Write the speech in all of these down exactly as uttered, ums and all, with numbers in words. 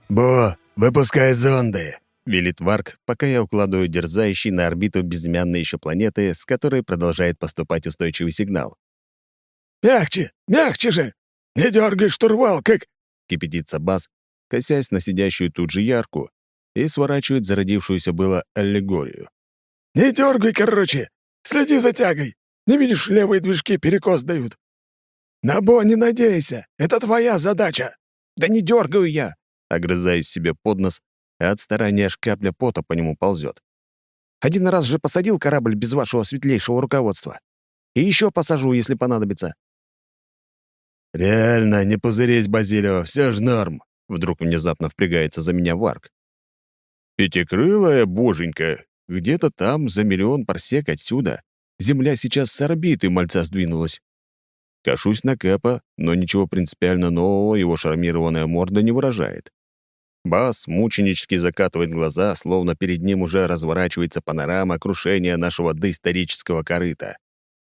«Бо, выпускай зонды!» — велит Варк, пока я укладываю дерзающий на орбиту безымянной еще планеты, с которой продолжает поступать устойчивый сигнал. «Мягче! Мягче же! Не дергай штурвал, как...» — кипятится Бас, косясь на сидящую тут же ярку, и сворачивает зародившуюся было аллегорию. «Не дергай, короче! Следи за тягой! Не видишь, левые движки перекос дают! На Бо не надейся! Это твоя задача!» «Да не дергаю я!» — огрызаюсь себе под нос, а от старания аж капля пота по нему ползет. «Один раз же посадил корабль без вашего светлейшего руководства. И еще посажу, если понадобится». «Реально, не пузырись, Базилио, все ж норм!» Вдруг внезапно впрягается за меня Варк. «Пятикрылая боженька, где-то там, за миллион парсек отсюда, Земля сейчас с орбиты мальца сдвинулась». Кашусь на Кэпа, но ничего принципиально нового его шармированная морда не выражает. Бас мученически закатывает глаза, словно перед ним уже разворачивается панорама крушения нашего доисторического корыта.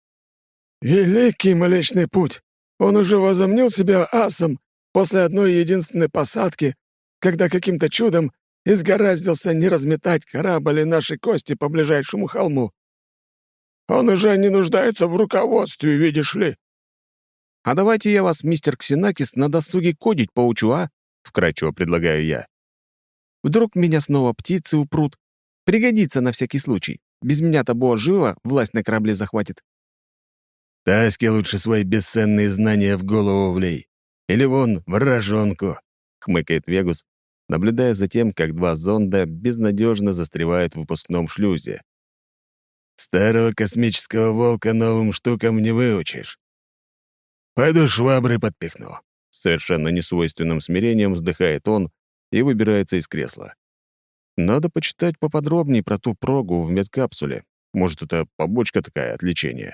«Великий Млечный Путь! Он уже возомнил себя асом после одной единственной посадки, когда каким-то чудом изгораздился не разметать корабль и наши кости по ближайшему холму. Он уже не нуждается в руководстве, видишь ли». «А давайте я вас, мистер Ксенакис, на досуге кодить поучу, а?» — вкратчиво предлагаю я. «Вдруг меня снова птицы упрут? Пригодится на всякий случай. Без меня-то Бо живо власть на корабле захватит». «Таське лучше свои бесценные знания в голову влей. Или вон в рожонку», — хмыкает Вегус, наблюдая за тем, как два зонда безнадежно застревают в выпускном шлюзе. «Старого космического волка новым штукам не выучишь. Пойду швабры подпихну». Совершенно несвойственным смирением вздыхает он и выбирается из кресла. Надо почитать поподробнее про ту прогу в медкапсуле. Может, это побочка такая от лечения.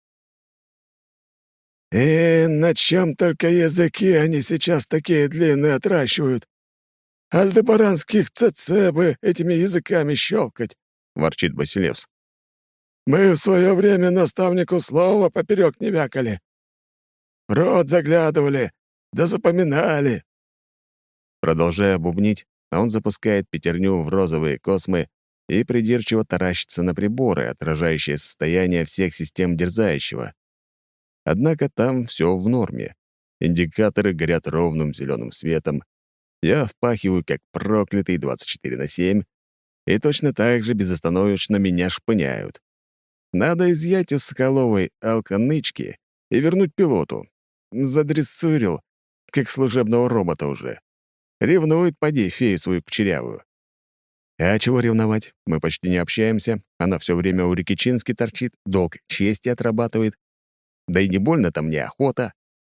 «И на чем только языки они сейчас такие длинные отращивают? Альдебаранских ЦЦ бы этими языками щелкать», — ворчит Басилевс. «Мы в свое время наставнику слова поперек не вякали. В рот заглядывали, да запоминали». Продолжая бубнить, он запускает пятерню в розовые космы и придирчиво таращится на приборы, отражающие состояние всех систем дерзающего. Однако там все в норме. Индикаторы горят ровным зеленым светом. Я впахиваю, как проклятый, двадцать четыре на семь, и точно так же безостановочно меня шпыняют. Надо изъять у Соколовой алканычки и вернуть пилоту. Задрессурил, как служебного робота уже. Ревнует, поди, фею свою кучерявую. А чего ревновать? Мы почти не общаемся. Она все время у реки Чински торчит, долг чести отрабатывает. Да и не больно-то мне охота.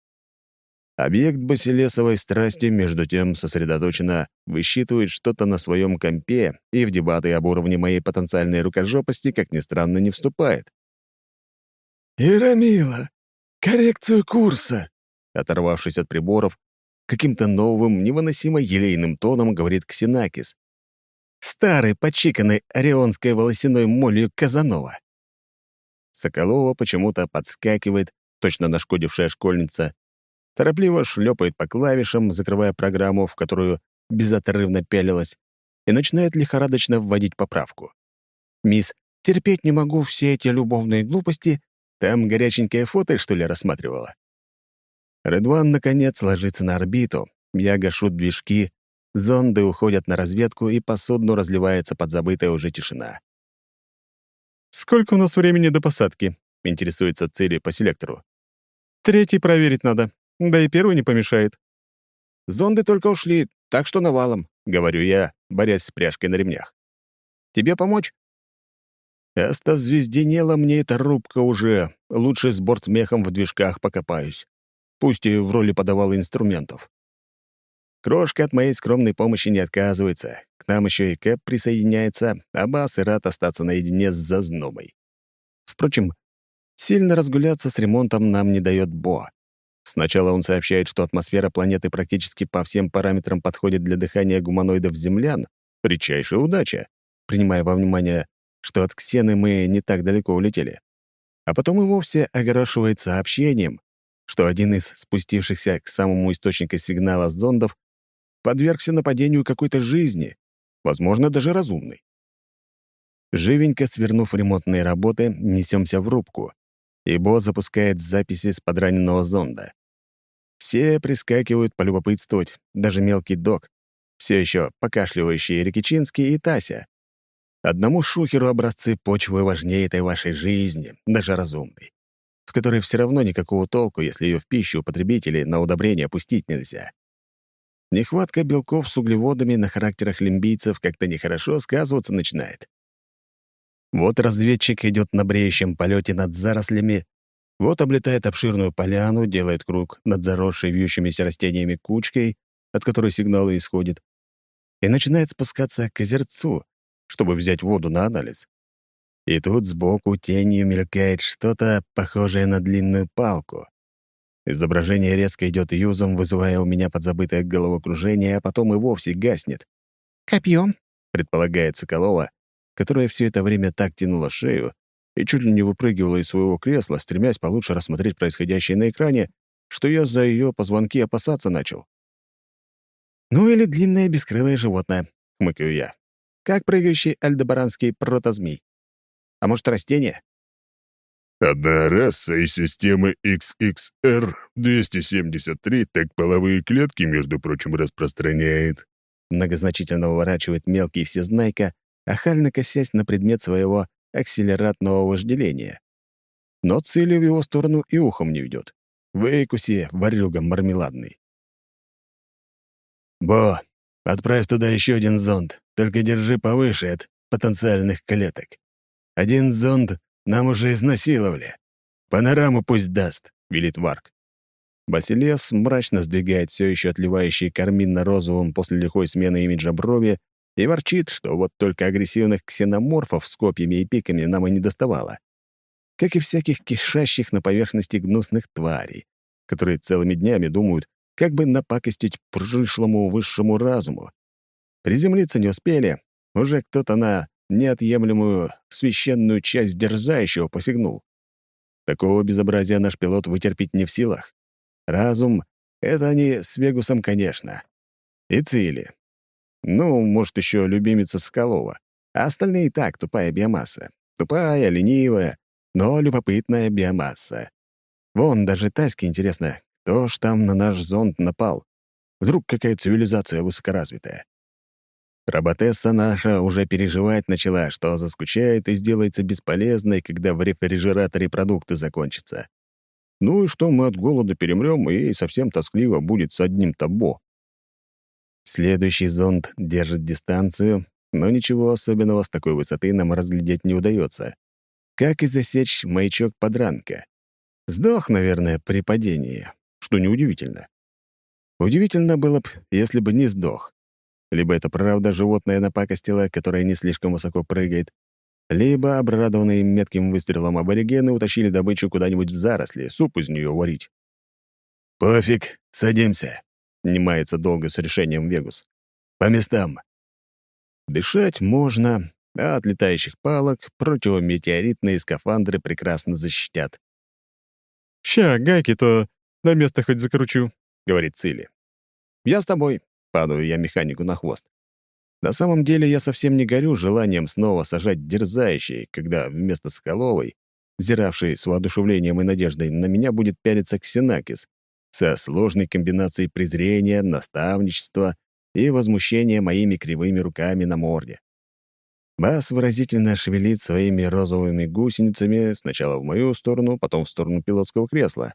Объект басилесовой страсти, между тем, сосредоточенно высчитывает что-то на своем компе и в дебаты об уровне моей потенциальной рукожопости, как ни странно, не вступает. «Ирамила, коррекцию курса!» Оторвавшись от приборов, каким-то новым, невыносимо елейным тоном говорит Ксенакис. Старый, почиканный орионской волосяной молью Казанова. Соколова почему-то подскакивает, точно нашкодившая школьница, торопливо шлепает по клавишам, закрывая программу, в которую безотрывно пялилась, и начинает лихорадочно вводить поправку. «Мисс, терпеть не могу все эти любовные глупости. Там горяченькое фото, что ли, рассматривала?» Редван, наконец, ложится на орбиту. Я гашу движки, зонды уходят на разведку, и по судну разливается подзабытая уже тишина. «Сколько у нас времени до посадки?» — интересуется Цири по селектору. «Третий проверить надо. Да и первый не помешает». «Зонды только ушли, так что навалом», — говорю я, борясь с пряжкой на ремнях. «Тебе помочь?» Остазвезденела мне эта рубка уже. Лучше с бортмехом в движках покопаюсь. Пусть и в роли подавала инструментов. Крошка от моей скромной помощи не отказывается. К нам еще и Кэп присоединяется, а Бас и рад остаться наедине с зазнобой. Впрочем, сильно разгуляться с ремонтом нам не дает Бо. Сначала он сообщает, что атмосфера планеты практически по всем параметрам подходит для дыхания гуманоидов-землян. Редчайшая удача, принимая во внимание, что от Ксены мы не так далеко улетели. А потом и вовсе огорошивает сообщением, что один из спустившихся к самому источнику сигнала зондов подвергся нападению какой-то жизни, возможно, даже разумной. Живенько свернув ремонтные работы, несемся в рубку, и Бо запускает записи с подраненного зонда. Все прискакивают полюбопытствовать, даже мелкий док, все еще покашливающий Рикичинский и Тася. Одному шухеру образцы почвы важнее этой вашей жизни, даже разумной, в которой все равно никакого толку, если ее в пищу употребить или на удобрение пустить нельзя. Нехватка белков с углеводами на характерах лимбийцев как-то нехорошо сказываться начинает. Вот разведчик идет на бреющем полете над зарослями, вот облетает обширную поляну, делает круг над заросшей вьющимися растениями кучкой, от которой сигналы исходят, и начинает спускаться к озерцу, чтобы взять воду на анализ. И тут сбоку тенью мелькает что-то похожее на длинную палку. Изображение резко идет юзом, вызывая у меня подзабытое головокружение, а потом и вовсе гаснет. «Копьем», — предполагает Соколова, которая все это время так тянула шею и чуть ли не выпрыгивала из своего кресла, стремясь получше рассмотреть происходящее на экране, что я за ее позвонки опасаться начал. «Ну или длинное бескрылое животное», — хмыкаю я. «Как прыгающий альдебаранский протозмей. А может, растение?» Одна раса из системы икс икс эр двести семьдесят три так половые клетки, между прочим, распространяет. Многозначительно выворачивает мелкий всезнайка, охально косясь на предмет своего акселератного вожделения. Но цели в его сторону и ухом не ведет. Выкуси, ворюга мармеладный. «Бо, отправь туда еще один зонд, только держи повыше от потенциальных клеток. Один зонд нам уже изнасиловали. Панораму пусть даст», — велит Варк. Басилевс мрачно сдвигает все еще отливающие карминно-розовым после лихой смены имиджа брови и ворчит, что вот только агрессивных ксеноморфов с копьями и пиками нам и не доставало. Как и всяких кишащих на поверхности гнусных тварей, которые целыми днями думают, как бы напакостить пришлому высшему разуму. Приземлиться не успели, уже кто-то на неотъемлемую священную часть дерзающего посягнул. Такого безобразия наш пилот вытерпеть не в силах. Разум — это они с Вегусом, конечно. И Цили. Ну, может, еще любимица Соколова. А остальные и так тупая биомасса. Тупая, ленивая, но любопытная биомасса. Вон, даже Таське интересно, кто ж там на наш зонд напал. Вдруг какая цивилизация высокоразвитая. Роботесса наша уже переживать начала, что заскучает и сделается бесполезной, когда в рефрижераторе продукты закончатся. Ну и что мы от голода перемрем, и ей совсем тоскливо будет с одним табо. Следующий зонд держит дистанцию, но ничего особенного с такой высоты нам разглядеть не удается. Как и засечь маячок подранка. Сдох, наверное, при падении, что неудивительно. Удивительно было бы, если бы не сдох. Либо это правда животное напакостило, которое не слишком высоко прыгает, либо обрадованные метким выстрелом аборигены утащили добычу куда-нибудь в заросли, суп из нее варить. «Пофиг, садимся», — не мается долго с решением Вегус. «По местам». Дышать можно, а от летающих палок противометеоритные скафандры прекрасно защитят. «Ща, гайки-то на место хоть закручу», — говорит Цили. «Я с тобой», — падаю я механику на хвост. На самом деле я совсем не горю желанием снова сажать дерзающей, когда вместо Соколовой, взиравшей с воодушевлением и надеждой, на меня будет пялиться Ксенакис со сложной комбинацией презрения, наставничества и возмущения моими кривыми руками на морде. Бас выразительно шевелит своими розовыми гусеницами сначала в мою сторону, потом в сторону пилотского кресла.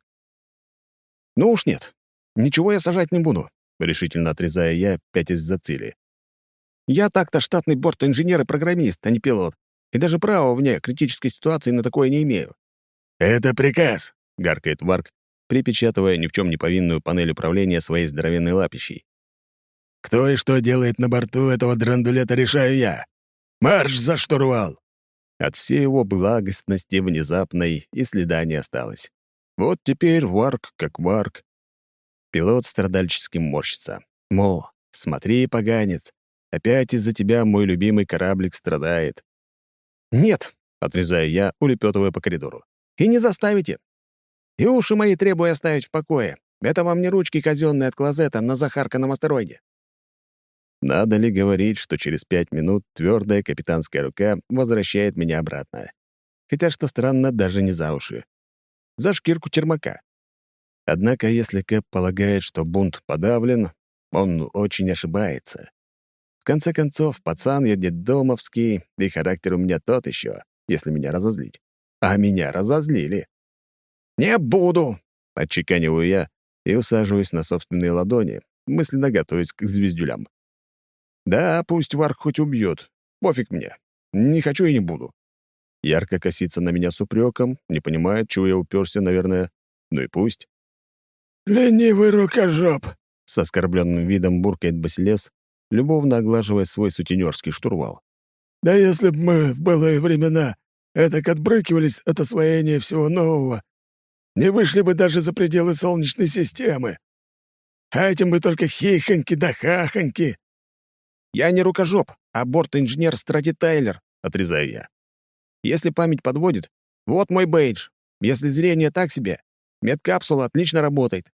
«Ну уж нет, ничего я сажать не буду», — решительно отрезая я, пятясь за Цили. «Я так-то штатный борт-инженер и программист, а не пилот, и даже права вне критической ситуации на такое не имею». «Это приказ», — гаркает Варк, припечатывая ни в чем не повинную панель управления своей здоровенной лапищей. «Кто и что делает на борту этого драндулета, решаю я. Марш за штурвал!» От всей его благостности внезапной и следа не осталось. Вот теперь Варк как Варк. Пилот страдальчески морщится. Мол, смотри, поганец, опять из-за тебя мой любимый кораблик страдает. «Нет», — отрезаю я, улепетывая по коридору. «И не заставите. И уши мои требую оставить в покое. Это вам не ручки казенные от клозета на захарканном астероиде». Надо ли говорить, что через пять минут твердая капитанская рука возвращает меня обратно? Хотя, что странно, даже не за уши. За шкирку термака. Однако, если Кэп полагает, что бунт подавлен, он очень ошибается. В конце концов, пацан я детдомовский, и характер у меня тот еще, если меня разозлить. А меня разозлили. «Не буду!» — отчеканиваю я и усаживаюсь на собственные ладони, мысленно готовясь к звездюлям. Да, пусть Варк хоть убьет. Пофиг мне. Не хочу и не буду. Ярко косится на меня с упреком, не понимает, чего я уперся, наверное. Ну и пусть. «Ленивый рукожоп!» — с оскорбленным видом буркает Басилевс, любовно оглаживая свой сутенерский штурвал. «Да если б мы в былые времена этак отбрыкивались от освоения всего нового, не вышли бы даже за пределы Солнечной системы. А этим бы только хихоньки да хахоньки!» «Я не рукожоп, а борт-инженер Страти Тайлер», — отрезаю я. «Если память подводит, вот мой бейдж. Если зрение так себе, медкапсула отлично работает».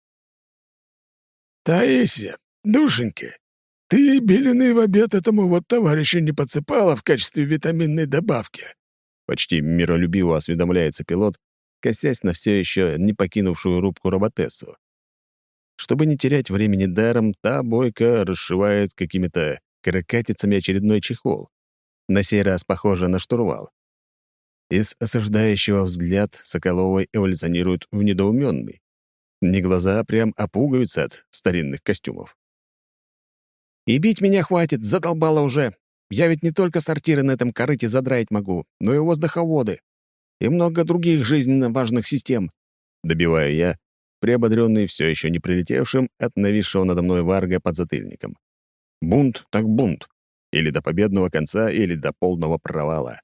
«Таисия, душенька, ты беленый в обед этому вот товарищу не подсыпала в качестве витаминной добавки?» Почти миролюбиво осведомляется пилот, косясь на все еще не покинувшую рубку роботессу. Чтобы не терять времени даром, та бойко расшивает какими-то каракатицами очередной чехол. На сей раз похоже на штурвал. Из осуждающего взгляд Соколовой эволюционирует в недоуменный. Не глаза, а прям опугаются от старинных костюмов. «И бить меня хватит, задолбало уже. Я ведь не только сортиры на этом корыте задраить могу, но и воздуховоды. И много других жизненно важных систем», — добиваю я, приободренный все еще не прилетевшим от нависшего надо мной Варга подзатыльником. Бунт так бунт. Или до победного конца, или до полного провала.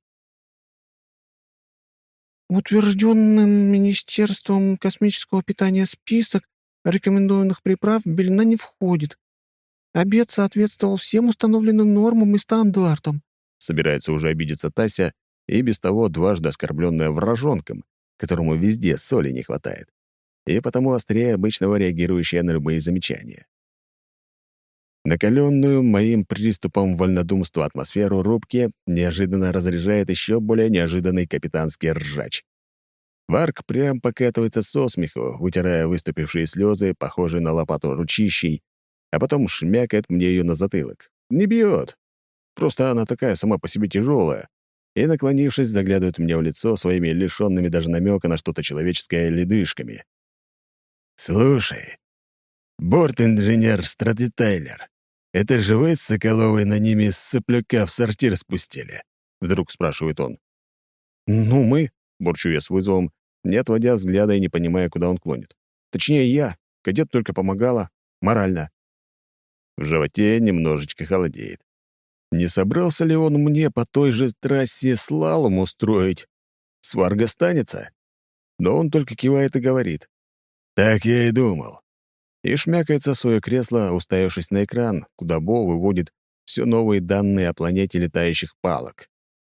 Утвержденным Министерством космического питания список рекомендованных приправ белина не входит. Обед соответствовал всем установленным нормам и стандартам. Собирается уже обидеться Тася, и без того дважды оскорбленная вражонком, которому везде соли не хватает, и потому острее обычного реагирующая на любые замечания. Накаленную моим приступом вольнодумства атмосферу рубки неожиданно разряжает еще более неожиданный капитанский ржач. Варк прям покатывается со смеху, вытирая выступившие слезы, похожие на лопату ручищей, а потом шмякает мне ее на затылок. Не бьет. Просто она такая сама по себе тяжелая, и, наклонившись, заглядывает мне в лицо своими лишенными даже намека на что-то человеческое ледышками. «Слушай, борт-инженер Страти Тайлер, это же вы с Соколовой на ними с сопляка в сортир спустили?» — вдруг спрашивает он. «Ну, мы», — бурчу я с вызовом, не отводя взгляда и не понимая, куда он клонит. «Точнее, я. Кадет только помогала. Морально». В животе немножечко холодеет. Не собрался ли он мне по той же трассе слалом устроить? Сварга станется? Но он только кивает и говорит. «Так я и думал». И шмякается в свое кресло, уставившись на экран, куда Бо выводит все новые данные о планете летающих палок.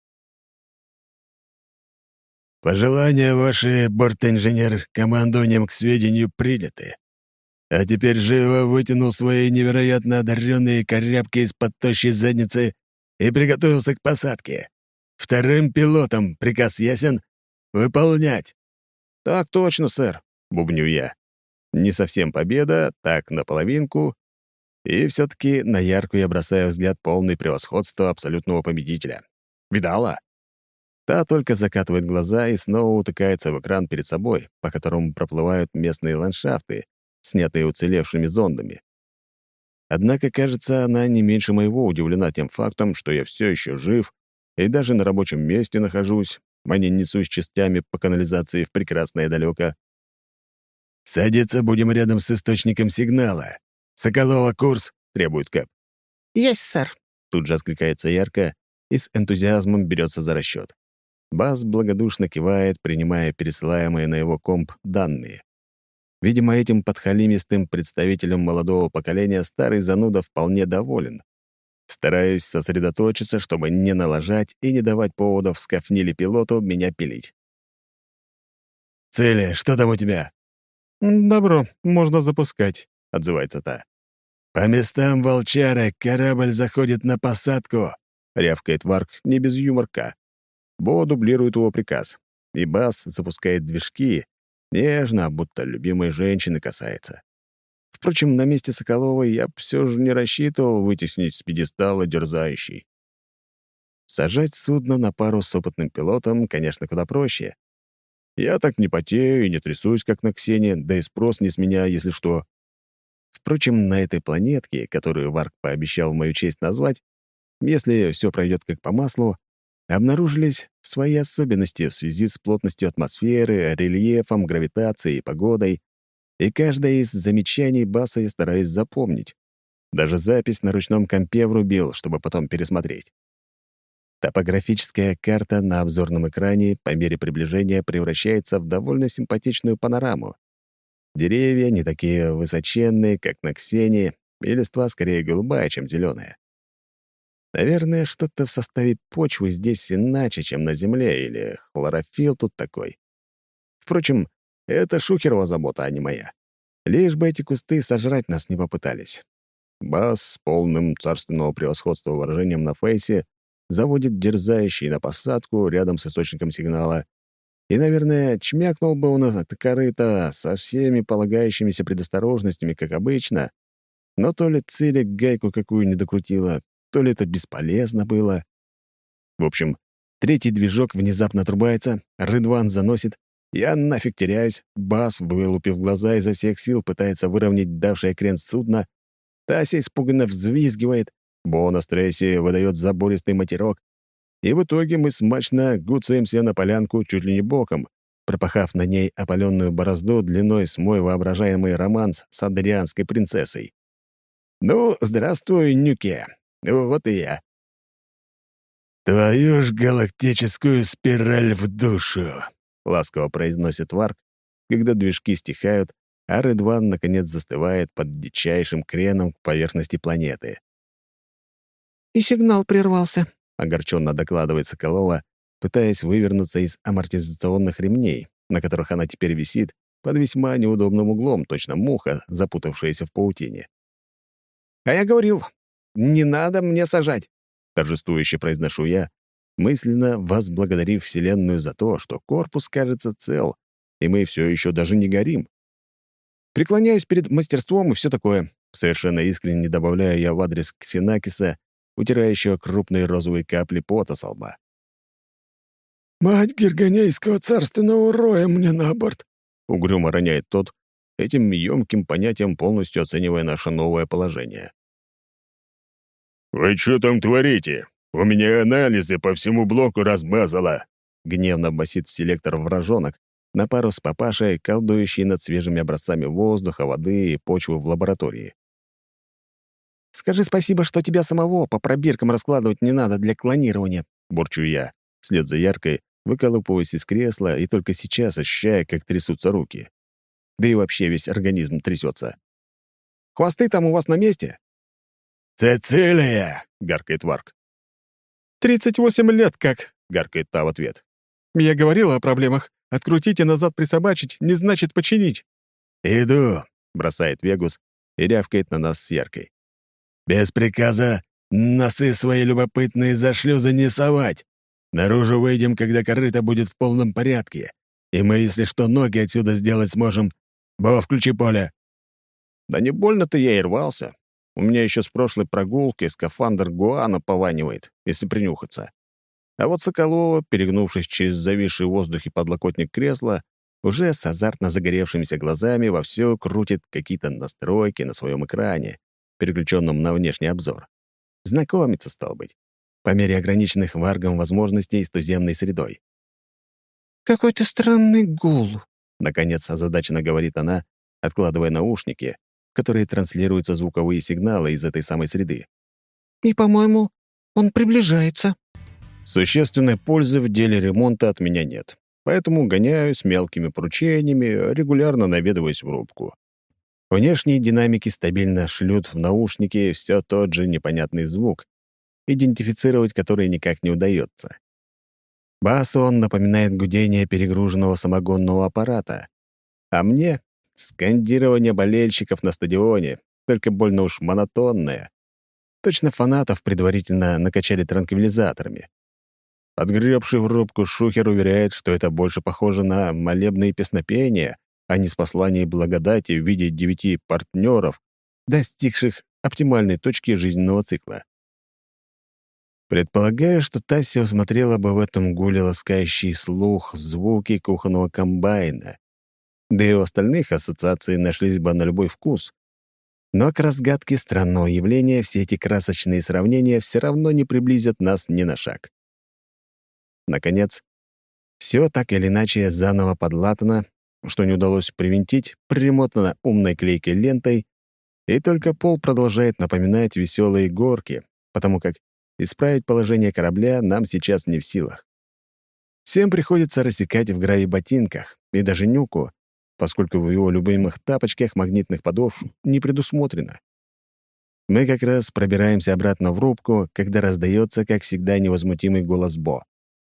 «Пожелания ваши, борт-инженер, командованием к сведению приняты. А теперь живо вытянул свои невероятно одаренные корябки из-под тощей задницы и приготовился к посадке. Вторым пилотом приказ ясен? Выполнять!» «Так точно, сэр», — бубню я. Не совсем победа, так наполовинку. И все-таки на яркую я бросаю взгляд полный превосходства абсолютного победителя. Видала? Та только закатывает глаза и снова утыкается в экран перед собой, по которому проплывают местные ландшафты, снятые уцелевшими зондами. Однако, кажется, она не меньше моего удивлена тем фактом, что я все еще жив и даже на рабочем месте нахожусь, а не несусь частями по канализации в прекрасное далеко. «Садиться будем рядом с источником сигнала. Соколова, курс!» — требует Кэп. «Есть, сэр». Тут же откликается ярко и с энтузиазмом берется за расчет. Бас благодушно кивает, принимая пересылаемые на его комп данные. Видимо, этим подхалимистым представителем молодого поколения старый зануда вполне доволен. Стараюсь сосредоточиться, чтобы не налажать и не давать поводов скафнили пилоту меня пилить. «Цели, что там у тебя?» «Добро, можно запускать», — отзывается та. «По местам волчара корабль заходит на посадку», — рявкает Варк не без юморка. Бо дублирует его приказ, и Бас запускает движки, нежно, будто любимой женщины касается. Впрочем, на месте Соколовой я все же не рассчитывал вытеснить с пьедестала дерзающий. Сажать судно на пару с опытным пилотом, конечно, куда проще. Я так не потею и не трясусь, как на Ксении, да и спрос не с меня, если что. Впрочем, на этой планетке, которую Варк пообещал в мою честь назвать, если все пройдет как по маслу, обнаружились свои особенности в связи с плотностью атмосферы, рельефом, гравитацией и погодой, и каждое из замечаний Баса я стараюсь запомнить. Даже запись на ручном компе врубил, чтобы потом пересмотреть. Топографическая карта на обзорном экране по мере приближения превращается в довольно симпатичную панораму. Деревья не такие высоченные, как на Ксении, и листва скорее голубая, чем зеленая. Наверное, что-то в составе почвы здесь иначе, чем на Земле, или хлорофилл тут такой. Впрочем, это Шухерова забота, а не моя. Лишь бы эти кусты сожрать нас не попытались. Бас с полным царственного превосходства выражением на фейсе заводит дерзающий на посадку рядом с источником сигнала. И, наверное, чмякнул бы он это корыто со всеми полагающимися предосторожностями, как обычно, но то ли Цилик гайку какую не докрутила, то ли это бесполезно было. В общем, третий движок внезапно отрубается, Рыдван заносит, я нафиг теряюсь, Бас, вылупив глаза, изо всех сил пытается выровнять давшее крен судно, Тася испуганно взвизгивает, Бо на стрессе выдает забористый матерок, и в итоге мы смачно гуцаемся на полянку чуть ли не боком, пропахав на ней опаленную борозду длиной с мой воображаемый романс с адрианской принцессой. Ну, здравствуй, Нюке. Вот и я. «Твою ж галактическую спираль в душу!» — ласково произносит Варк, когда движки стихают, а Рыдван, наконец, застывает под дичайшим креном к поверхности планеты. «И сигнал прервался», — огорченно докладывает Соколова, пытаясь вывернуться из амортизационных ремней, на которых она теперь висит под весьма неудобным углом, точно муха, запутавшаяся в паутине. «А я говорил, не надо мне сажать», — торжествующе произношу я, мысленно возблагодарив Вселенную за то, что корпус кажется цел, и мы все еще даже не горим. Преклоняюсь перед мастерством и все такое. Совершенно искренне добавляю я в адрес Ксенакиса, утирающего крупные розовые капли пота со лба. «Мать Гергонейского царственного роя мне на борт!» — угрюмо роняет тот, этим ёмким понятием полностью оценивая наше новое положение. «Вы что там творите? У меня анализы по всему блоку размазало!» — гневно басит селектор вражонок, на пару с папашей, колдующий над свежими образцами воздуха, воды и почвы в лаборатории. «Скажи спасибо, что тебя самого по пробиркам раскладывать не надо для клонирования», — бурчу я, вслед за Яркой, выколупываясь из кресла и только сейчас ощущая, как трясутся руки. Да и вообще весь организм трясется. «Хвосты там у вас на месте?» «Цицилия!» — гаркает Варк. «Тридцать восемь лет как!» — гаркает та в ответ. «Я говорила о проблемах. Открутить и назад присобачить не значит починить». «Иду!» — бросает Вегус и рявкает на нас с Яркой. «Без приказа носы свои любопытные за шлюзы не совать. Наружу выйдем, когда корыто будет в полном порядке. И мы, если что, ноги отсюда сделать сможем. Бо, включи поле». Да не больно-то я и рвался. У меня еще с прошлой прогулки скафандр Гуана пованивает, если принюхаться. А вот Соколова, перегнувшись через зависший в воздухе подлокотник кресла, уже с азартно загоревшимися глазами вовсю крутит какие-то настройки на своем экране, переключенном на внешний обзор. Знакомиться, стал быть, по мере ограниченных варгом возможностей с туземной средой. «Какой-то странный гул», — наконец озадаченно говорит она, откладывая наушники, в которые транслируются звуковые сигналы из этой самой среды. «И, по-моему, он приближается». Существенной пользы в деле ремонта от меня нет, поэтому гоняюсь мелкими поручениями, регулярно наведываясь в рубку. Внешние динамики стабильно шлют в наушники все тот же непонятный звук, идентифицировать который никак не удается. Басу он напоминает гудение перегруженного самогонного аппарата, а мне — скандирование болельщиков на стадионе, только больно уж монотонная. Точно фанатов предварительно накачали транквилизаторами. Отгребший в рубку шухер уверяет, что это больше похоже на молебные песнопения, а не с посланий благодати в виде девяти партнеров, достигших оптимальной точки жизненного цикла. Предполагаю, что Тасси усмотрела бы в этом гуле ласкающий слух звуки кухонного комбайна, да и у остальных ассоциации нашлись бы на любой вкус. Но к разгадке странного явления все эти красочные сравнения все равно не приблизят нас ни на шаг. Наконец, все так или иначе заново подлатано, что не удалось привинтить, примотано умной клейкой лентой, и только пол продолжает напоминать веселые горки, потому как исправить положение корабля нам сейчас не в силах. Всем приходится рассекать в гравий ботинках, и даже Нюку, поскольку в его любимых тапочках магнитных подошв не предусмотрено. Мы как раз пробираемся обратно в рубку, когда раздается, как всегда, невозмутимый голос Бо.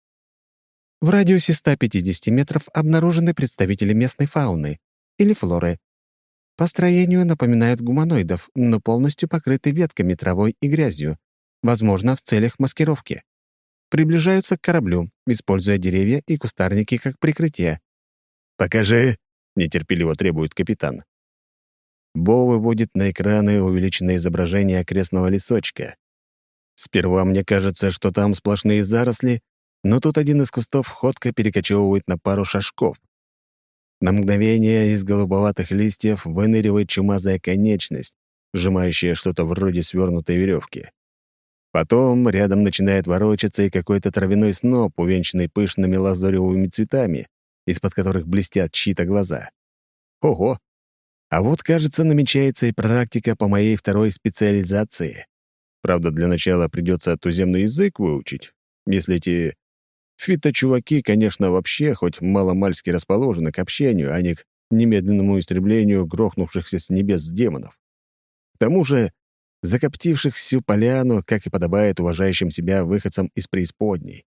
В радиусе ста пятидесяти метров обнаружены представители местной фауны или флоры. По строению напоминают гуманоидов, но полностью покрыты ветками, травой и грязью, возможно, в целях маскировки. Приближаются к кораблю, используя деревья и кустарники как прикрытие. «Покажи!» — нетерпеливо требует капитан. Бо выводит на экраны увеличенное изображение окрестного лесочка. Сперва мне кажется, что там сплошные заросли, но тут один из кустов ходко перекочевывает на пару шажков. На мгновение из голубоватых листьев выныривает чумазая конечность, сжимающая что-то вроде свернутой веревки. Потом рядом начинает ворочаться и какой-то травяной сноп, увенчанный пышными лазоревыми цветами, из-под которых блестят чьи-то глаза. Ого! А вот, кажется, намечается и практика по моей второй специализации. Правда, для начала придется туземный язык выучить, если эти фито-чуваки, конечно, вообще хоть маломальски расположены к общению, а не к немедленному истреблению грохнувшихся с небес демонов. К тому же закоптивших всю поляну, как и подобает уважающим себя выходцам из преисподней.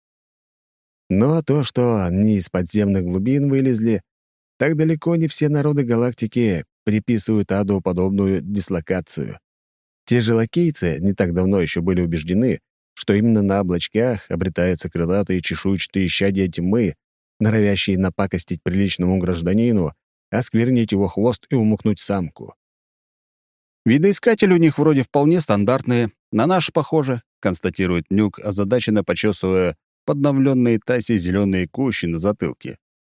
Но то, что они из подземных глубин вылезли, так далеко не все народы галактики приписывают аду подобную дислокацию. Те же лакейцы не так давно еще были убеждены, что именно на облачках обретаются крылатые чешуйчатые исчадия тьмы, норовящие напакостить приличному гражданину, осквернить его хвост и умукнуть самку. «Видоискатели у них вроде вполне стандартные, на наш похоже», констатирует Нюк, озадаченно почесывая подновленные Таси зеленые кущи на затылке.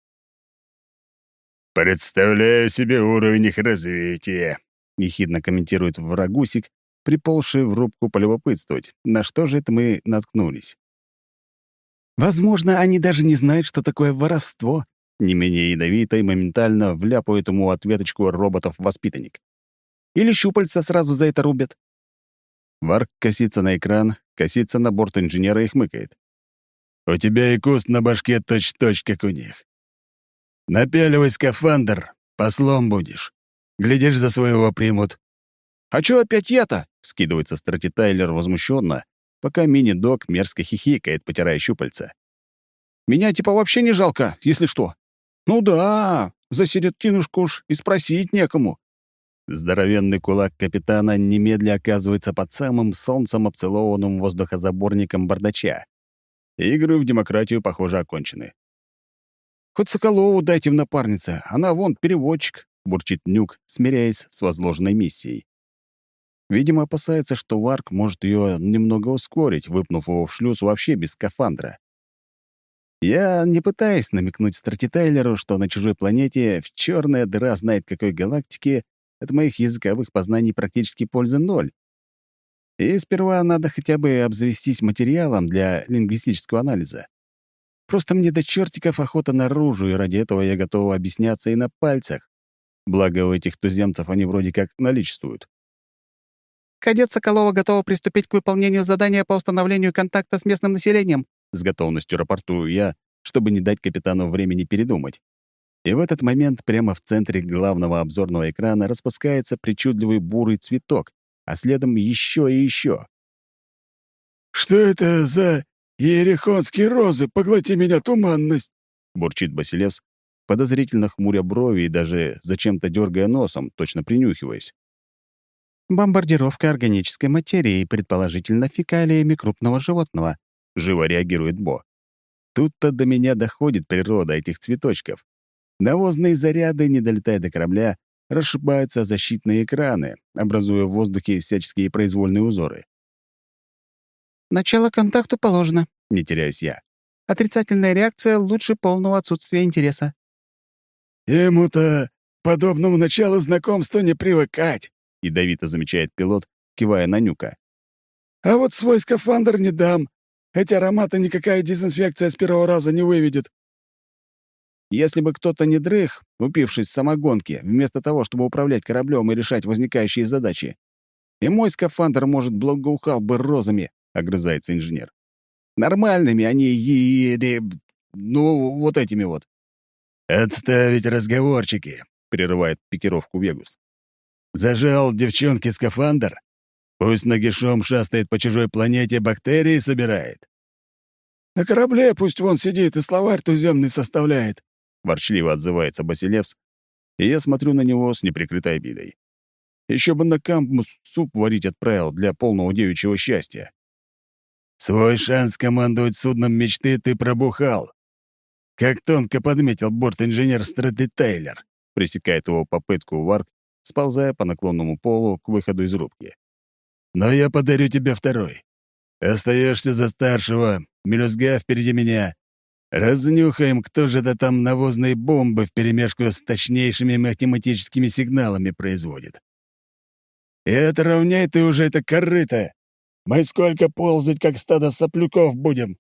«Представляю себе уровень их развития», — ехидно комментирует врагусик, приползший в рубку полюбопытствовать, на что же это мы наткнулись. «Возможно, они даже не знают, что такое воровство», — не менее ядовито и моментально вляпывает ему ответочку роботов-воспитанник. «Или щупальца сразу за это рубят». Варк косится на экран, косится на борт инженера и хмыкает. «У тебя и куст на башке точь-в-точь, как у них. Напяливай скафандр, послом будешь. Глядишь, за своего примут». «А чё опять я-то?» — скидывается Стратитайлер возмущенно, пока мини-док мерзко хихикает, потирая щупальца. «Меня типа вообще не жалко, если что. Ну да, за серединушку уж и спросить некому». Здоровенный кулак капитана немедля оказывается под самым солнцем обцелованным воздухозаборником бардача. Игры в демократию, похоже, окончены. «Хоть Соколову дайте в напарнице, она вон переводчик», — бурчит Нюк, смиряясь с возложенной миссией. Видимо, опасается, что Варк может ее немного ускорить, выпнув его в шлюз вообще без скафандра. Я не пытаюсь намекнуть Стратитайлеру, что на чужой планете в черная дыра знает какой галактике от моих языковых познаний практически пользы ноль. И сперва надо хотя бы обзавестись материалом для лингвистического анализа. Просто мне до чертиков охота наружу, и ради этого я готова объясняться и на пальцах. Благо, у этих туземцев они вроде как наличествуют. «Кадет Соколова готова приступить к выполнению задания по установлению контакта с местным населением», с готовностью рапортую я, чтобы не дать капитану времени передумать. И в этот момент прямо в центре главного обзорного экрана распускается причудливый бурый цветок, а следом еще и еще. «Что это за иерихонские розы? Поглоти меня, туманность!» — бурчит Басилевс, подозрительно хмуря брови и даже зачем-то дергая носом, точно принюхиваясь. Бомбардировка органической материи, предположительно фекалиями крупного животного. Живо реагирует Бо. Тут-то до меня доходит природа этих цветочков. Навозные заряды, не долетая до корабля, расшибаются о защитные экраны, образуя в воздухе всяческие произвольные узоры. «Начало контакту положено», — не теряюсь я. «Отрицательная реакция лучше полного отсутствия интереса». «Ему-то подобному началу знакомства не привыкать», — ядовито замечает пилот, кивая на Нюка. «А вот свой скафандр не дам. Эти ароматы никакая дезинфекция с первого раза не выведет». Если бы кто-то не дрых, упившись в самогонки, вместо того, чтобы управлять кораблем и решать возникающие задачи, и мой скафандр, может, благоухал бы розами, — огрызается инженер. Нормальными они ери... ну, вот этими вот. «Отставить разговорчики», — прерывает пикировку Вегус. «Зажал девчонке скафандр? Пусть нагишом шастает по чужой планете, бактерии собирает». «На корабле пусть вон сидит и словарь туземный составляет», — ворчливо отзывается Басилевс, и я смотрю на него с неприкрытой обидой. Еще бы на камбус суп варить отправил для полного девичьего счастья. «Свой шанс командовать судном мечты ты пробухал. Как тонко подметил борт-инженер Стрэттитайлер», — пресекает его попытку Варк, сползая по наклонному полу к выходу из рубки. «Но я подарю тебе второй. Остаешься за старшего, мелюзга впереди меня. Разнюхаем, кто же это там навозные бомбы вперемешку с точнейшими математическими сигналами производит. И отравняй ты уже это корыто. Мы сколько ползать, как стадо соплюков будем?»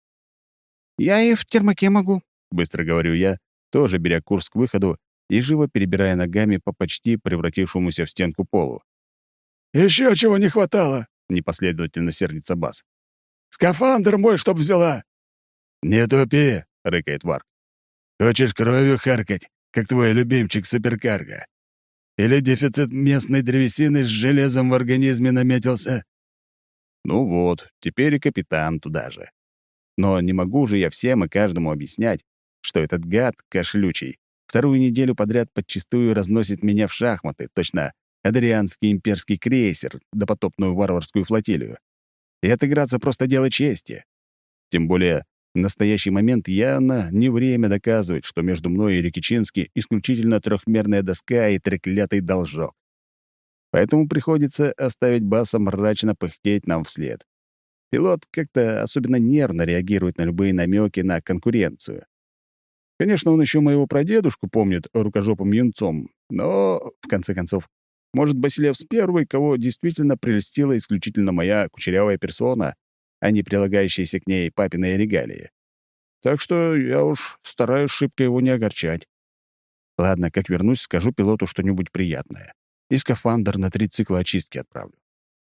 «Я и в термаке могу», — быстро говорю я, тоже беря курс к выходу и живо перебирая ногами по почти превратившемуся в стенку полу. «Еще чего не хватало», — непоследовательно сердится Бас. «Скафандр мой, чтоб взяла». «Не тупи», — рыкает Варк. «Хочешь кровью харкать, как твой любимчик суперкарго? Или дефицит местной древесины с железом в организме наметился?» Ну вот, теперь и капитан туда же. Но не могу же я всем и каждому объяснять, что этот гад кашлючий вторую неделю подряд подчистую разносит меня в шахматы, точно адрианский имперский крейсер, допотопную варварскую флотилию. И отыграться просто дело чести. Тем более, в настоящий момент явно не время доказывать, что между мной и Рикичински исключительно трехмерная доска и треклятый должок. Поэтому приходится оставить Баса мрачно пыхтеть нам вслед. Пилот как-то особенно нервно реагирует на любые намеки на конкуренцию. Конечно, он еще моего прадедушку помнит рукожопым юнцом, но, в конце концов, может, Басилевс первый, кого действительно прельстила исключительно моя кучерявая персона, а не прилагающиеся к ней папиные регалии. Так что я уж стараюсь шибко его не огорчать. Ладно, как вернусь, скажу пилоту что-нибудь приятное. И скафандр на три цикла очистки отправлю.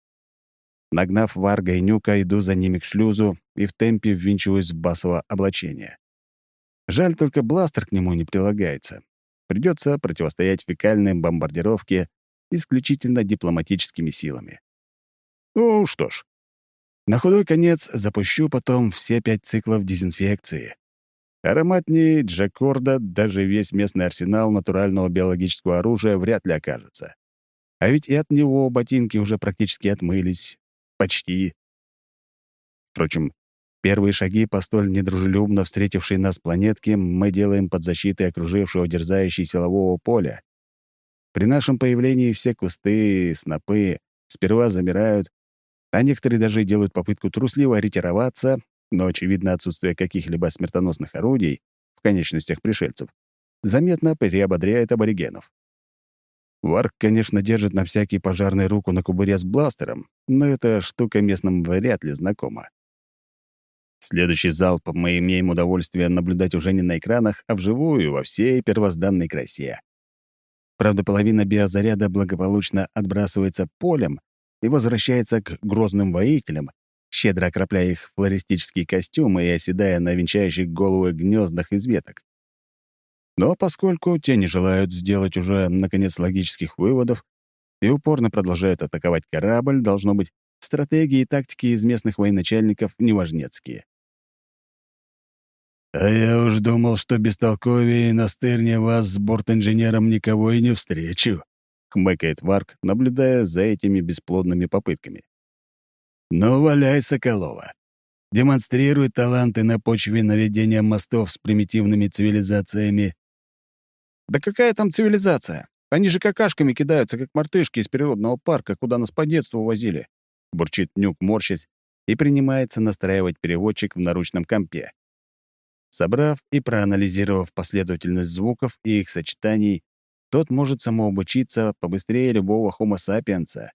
Нагнав Варга и Нюка, иду за ними к шлюзу и в темпе ввинчиваюсь в басово облачение. Жаль, только бластер к нему не прилагается. Придется противостоять фекальной бомбардировке исключительно дипломатическими силами. Ну что ж, на худой конец запущу потом все пять циклов дезинфекции. Ароматнее Джакорда даже весь местный арсенал натурального биологического оружия вряд ли окажется. А ведь и от него ботинки уже практически отмылись. Почти. Впрочем, первые шаги по столь недружелюбно встретившей нас планетке мы делаем под защитой окружившего дерзающей силового поля. При нашем появлении все кусты и снопы сперва замирают, а некоторые даже делают попытку трусливо ретироваться, но, очевидно, отсутствие каких-либо смертоносных орудий в конечностях пришельцев заметно приободряет аборигенов. Варк, конечно, держит на всякий пожарный руку на кубуре с бластером, но эта штука местным вряд ли знакома. Следующий залп мы имеем удовольствие наблюдать уже не на экранах, а вживую, во всей первозданной красе. Правда, половина биозаряда благополучно отбрасывается полем и возвращается к грозным воителям, щедро окропляя их флористические костюмы и оседая на венчающих головы гнездах из веток. Но поскольку те не желают сделать уже, наконец, логических выводов и упорно продолжают атаковать корабль, должно быть, стратегии и тактики из местных военачальников неважнецкие. «А я уж думал, что бестолковее и настырнее вас с борт-инженером никого и не встречу», — хмыкает Варк, наблюдая за этими бесплодными попытками. «Ну, валяй, Соколова. Демонстрируй таланты на почве наведения мостов с примитивными цивилизациями». «Да какая там цивилизация? Они же какашками кидаются, как мартышки из природного парка, куда нас по детству возили», — бурчит Нюк, морщась, и принимается настраивать переводчик в наручном компе. Собрав и проанализировав последовательность звуков и их сочетаний, тот может самообучиться побыстрее любого хомо сапиенса.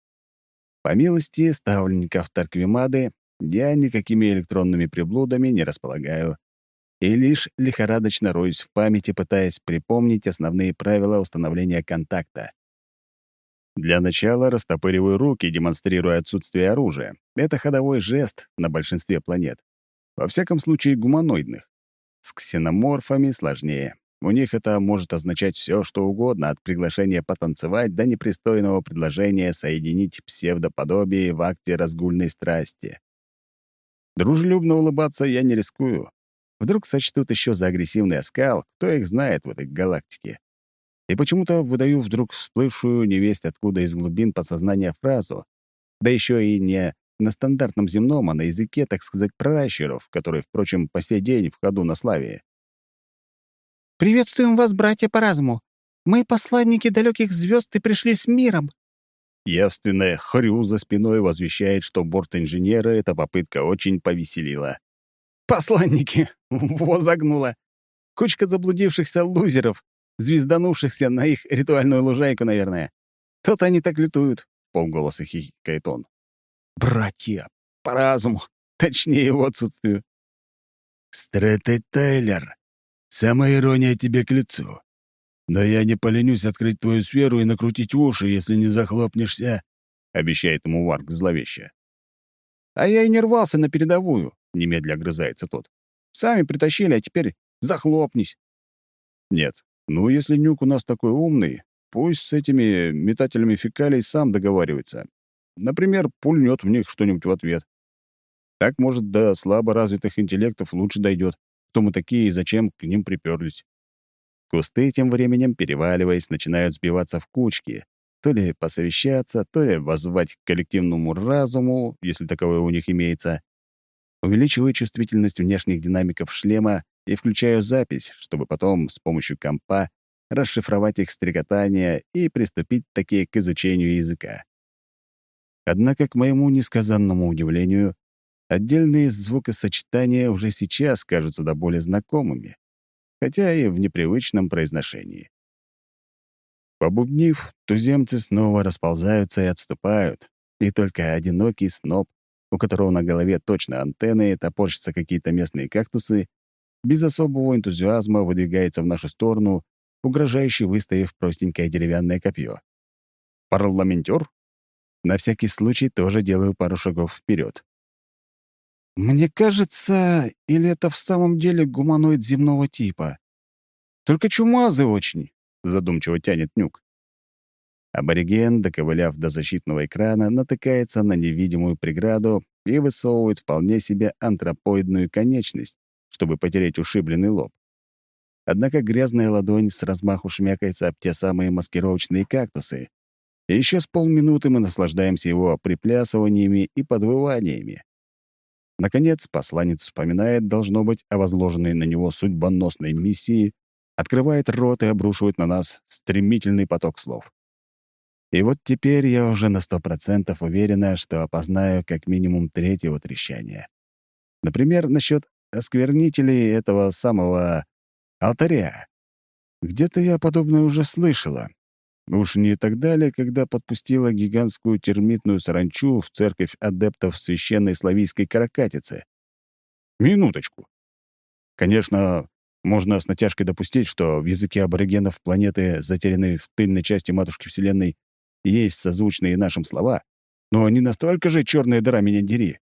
По милости ставленников Тарквимады я никакими электронными приблудами не располагаю и лишь лихорадочно роюсь в памяти, пытаясь припомнить основные правила установления контакта. Для начала растопыриваю руки, демонстрируя отсутствие оружия. Это ходовой жест на большинстве планет. Во всяком случае, гуманоидных. С ксеноморфами сложнее. У них это может означать все, что угодно, от приглашения потанцевать до непристойного предложения соединить псевдоподобие в акте разгульной страсти. Дружелюбно улыбаться я не рискую. Вдруг сочтут еще за агрессивный оскал, кто их знает в этой галактике. И почему-то выдаю вдруг всплывшую невесть откуда из глубин подсознания фразу, да еще и не на стандартном земном, а на языке, так сказать, пращуров, который, впрочем, по сей день в ходу на славе. «Приветствуем вас, братья по разуму. Мы посланники далеких звезд и пришли с миром». Явственная хрю за спиной возвещает, что борт-инженера эта попытка очень повеселила. «Посланники!» — возогнула. Кучка заблудившихся лузеров, звезданувшихся на их ритуальную лужайку, наверное. То-то они так лютуют, — полголоса хихикает он. «Братья, по разуму, точнее его отсутствию». «Стрэтэй Тайлер, самая ирония тебе к лицу. Но я не поленюсь открыть твою сферу и накрутить уши, если не захлопнешься», — обещает ему Варк зловеще. «А я и не рвался на передовую», — немедля огрызается тот. «Сами притащили, а теперь захлопнись». «Нет, ну если Нюк у нас такой умный, пусть с этими метателями фекалий сам договаривается. Например, пульнет в них что-нибудь в ответ. Так, может, до слабо развитых интеллектов лучше дойдет, кто мы такие и зачем к ним приперлись». Кусты тем временем, переваливаясь, начинают сбиваться в кучки, то ли посовещаться, то ли воззвать к коллективному разуму, если таковое у них имеется. Увеличиваю чувствительность внешних динамиков шлема и включаю запись, чтобы потом с помощью компа расшифровать их стрекотание и приступить таки к изучению языка. Однако, к моему несказанному удивлению, отдельные звукосочетания уже сейчас кажутся до боли знакомыми, хотя и в непривычном произношении. Побубнив, туземцы снова расползаются и отступают, и только одинокий сноп, у которого на голове точно антенны, топорщатся какие-то местные кактусы, без особого энтузиазма выдвигается в нашу сторону, угрожающе выставив простенькое деревянное копье. Парламентер? На всякий случай тоже делаю пару шагов вперед. Мне кажется, или это в самом деле гуманоид земного типа? Только чумазый очень, задумчиво тянет Нюк. Абориген, доковыляв до защитного экрана, натыкается на невидимую преграду и высовывает вполне себе антропоидную конечность, чтобы потереть ушибленный лоб. Однако грязная ладонь с размаху шмякается об те самые маскировочные кактусы, и еще с полминуты мы наслаждаемся его приплясываниями и подвываниями. Наконец, посланец вспоминает, должно быть, о возложенной на него судьбоносной миссии, открывает рот и обрушивает на нас стремительный поток слов. И вот теперь я уже на сто процентов уверена, что опознаю как минимум треть его трещания. Например, насчет осквернителей этого самого алтаря. Где-то я подобное уже слышала. Уж не тогда ли, когда подпустила гигантскую термитную саранчу в церковь адептов священной славийской каракатицы? Минуточку. Конечно, можно с натяжкой допустить, что в языке аборигенов планеты, затерянной в тыльной части матушки Вселенной, есть созвучные нашим слова, но не настолько же черная дыра меня дери.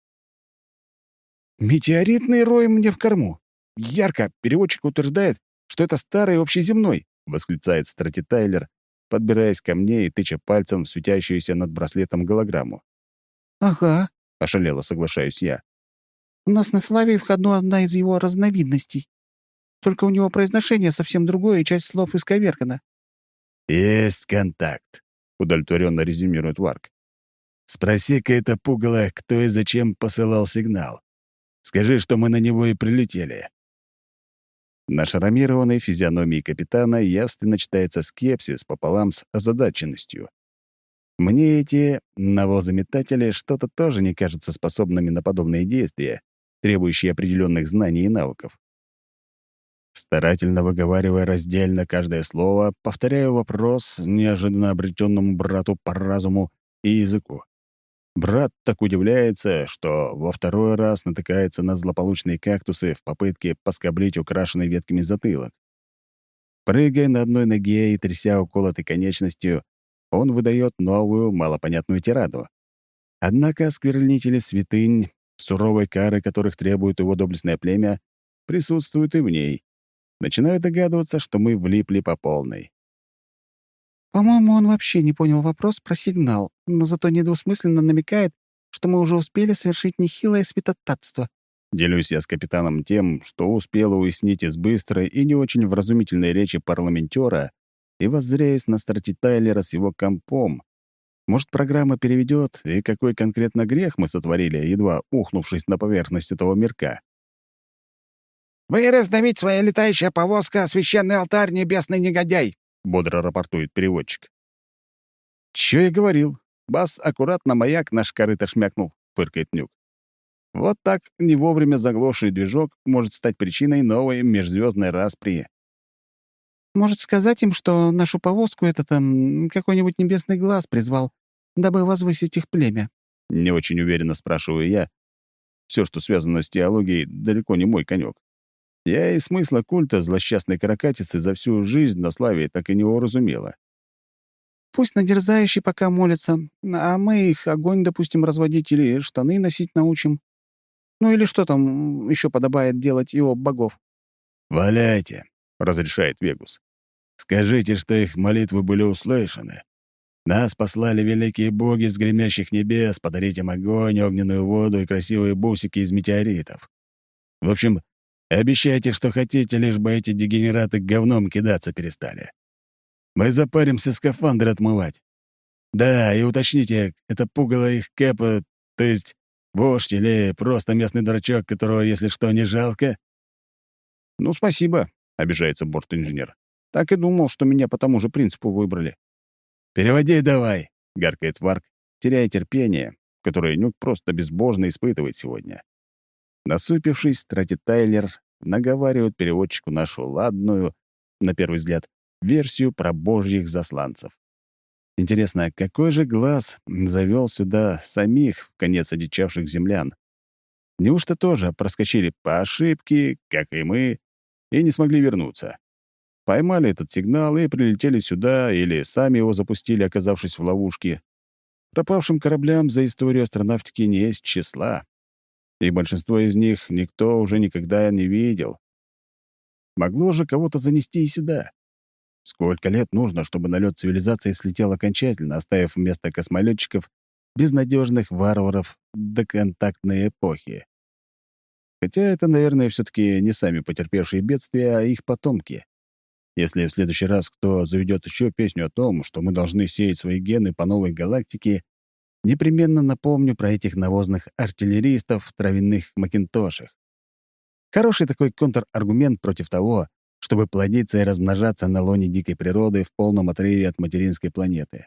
«Метеоритный рой мне в корму. Ярко, переводчик утверждает, что это старый общеземной», — восклицает Страти Тайлер, подбираясь ко мне и тыча пальцем в светящуюся над браслетом голограмму. «Ага», — ошалело соглашаюсь я. «у нас на Славии входна одна из его разновидностей. Только у него произношение совсем другое, и часть слов исковеркана». «Есть контакт», — удовлетворенно резюмирует Варк. «Спроси-ка это пугало, кто и зачем посылал сигнал. Скажи, что мы на него и прилетели». На шрамированной физиономии капитана явственно читается скепсис пополам с озадаченностью. Мне эти навозометатели что-то тоже не кажутся способными на подобные действия, требующие определенных знаний и навыков. Старательно выговаривая раздельно каждое слово, повторяю вопрос неожиданно обретенному брату по разуму и языку. Брат так удивляется, что во второй раз натыкается на злополучные кактусы в попытке поскоблить украшенный ветками затылок. Прыгая на одной ноге и тряся уколотой конечностью, он выдает новую, малопонятную тираду. Однако осквернители святынь, суровой кары которых требует его доблестное племя, присутствуют и в ней. Начинаю догадываться, что мы влипли по полной. По-моему, он вообще не понял вопрос про сигнал, но зато недвусмысленно намекает, что мы уже успели совершить нехилое святотатство. Делюсь я с капитаном тем, что успел уяснить из быстрой и не очень вразумительной речи парламентера, и воззреюсь на Страти Тайлера с его компом. Может, программа переведет, и какой конкретно грех мы сотворили, едва ухнувшись на поверхность этого мирка. «Вы раздавить своя летающая повозка, священный алтарь, небесный негодяй!» — бодро рапортует переводчик. «Чё я говорил? Бас аккуратно маяк наш корыто шмякнул», — фыркает Нюк. «Вот так не вовремя заглохший движок может стать причиной новой межзвездной распри». Может, сказать им, что нашу повозку этот там какой-нибудь небесный глаз призвал, дабы возвысить их племя? Не очень уверенно спрашиваю я. Все, что связано с теологией, далеко не мой конек. Я и смысла культа злосчастной каракатицы за всю жизнь на славе так и не уразумела. Пусть надерзающие пока молятся, а мы их огонь, допустим, разводить или штаны носить научим. Ну или что там еще подобает делать и об богов. «Валяйте», — разрешает Вегус. «Скажите, что их молитвы были услышаны. Нас послали великие боги с гремящих небес подарить им огонь, огненную воду и красивые бусики из метеоритов. В общем, обещайте, что хотите, лишь бы эти дегенераты говном кидаться перестали. Мы запаримся скафандры отмывать. Да, и уточните, это пугало их Кэпа, то есть вождь или просто местный дурачок, которого, если что, не жалко?» «Ну, спасибо», — обижается борт-инженер. «Так и думал, что меня по тому же принципу выбрали». «Переводи давай», — гаркает Варк, теряя терпение, которое Нюк просто безбожно испытывает сегодня. Насупившись, Страти Тайлер наговаривает переводчику нашу ладную, на первый взгляд, версию про божьих засланцев. Интересно, какой же глаз завел сюда самих в конец одичавших землян? Неужто тоже проскочили по ошибке, как и мы, и не смогли вернуться? Поймали этот сигнал и прилетели сюда, или сами его запустили, оказавшись в ловушке. Пропавшим кораблям за историю астронавтики не есть числа, и большинство из них никто уже никогда не видел. Могло же кого-то занести и сюда. Сколько лет нужно, чтобы налет цивилизации слетел окончательно, оставив вместо космолетчиков безнадежных варваров доконтактной эпохи? Хотя это, наверное, все-таки не сами потерпевшие бедствия, а их потомки. Если в следующий раз кто заведет еще песню о том, что мы должны сеять свои гены по новой галактике, непременно напомню про этих навозных артиллеристов в травяных макинтошах. Хороший такой контраргумент против того, чтобы плодиться и размножаться на лоне дикой природы в полном отрыве от материнской планеты.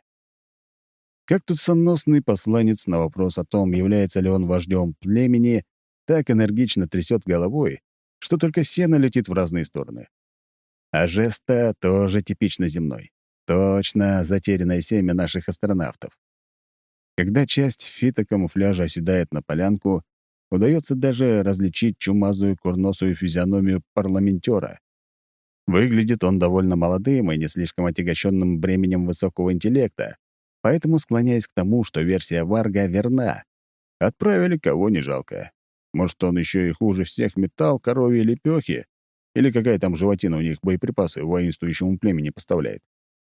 Как тут сонносный посланец на вопрос о том, является ли он вождем племени, так энергично трясет головой, что только сено летит в разные стороны. А жеста тоже типично земной. Точно затерянное семя наших астронавтов. Когда часть фитокамуфляжа оседает на полянку, удается даже различить чумазую курносую физиономию парламентера. Выглядит он довольно молодым и не слишком отягощенным бременем высокого интеллекта, поэтому склоняюсь к тому, что версия Варга верна. Отправили кого не жалко. Может, он еще и хуже всех металл, коровьи лепехи, или какая там животина у них боеприпасы воинствующему племени поставляет.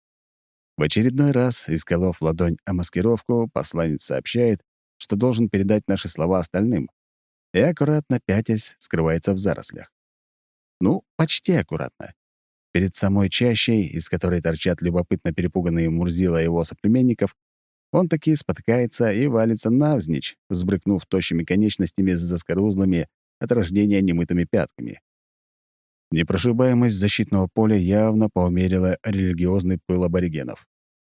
В очередной раз, исколов ладонь о маскировку, посланец сообщает, что должен передать наши слова остальным, и аккуратно пятясь скрывается в зарослях. Ну, почти аккуратно. Перед самой чащей, из которой торчат любопытно перепуганные Мурзила и его соплеменников, он таки спотыкается и валится навзничь, сбрыкнув тощими конечностями с заскорузлыми от рождения немытыми пятками. Непрошибаемость защитного поля явно поумерила религиозный пыл аборигенов.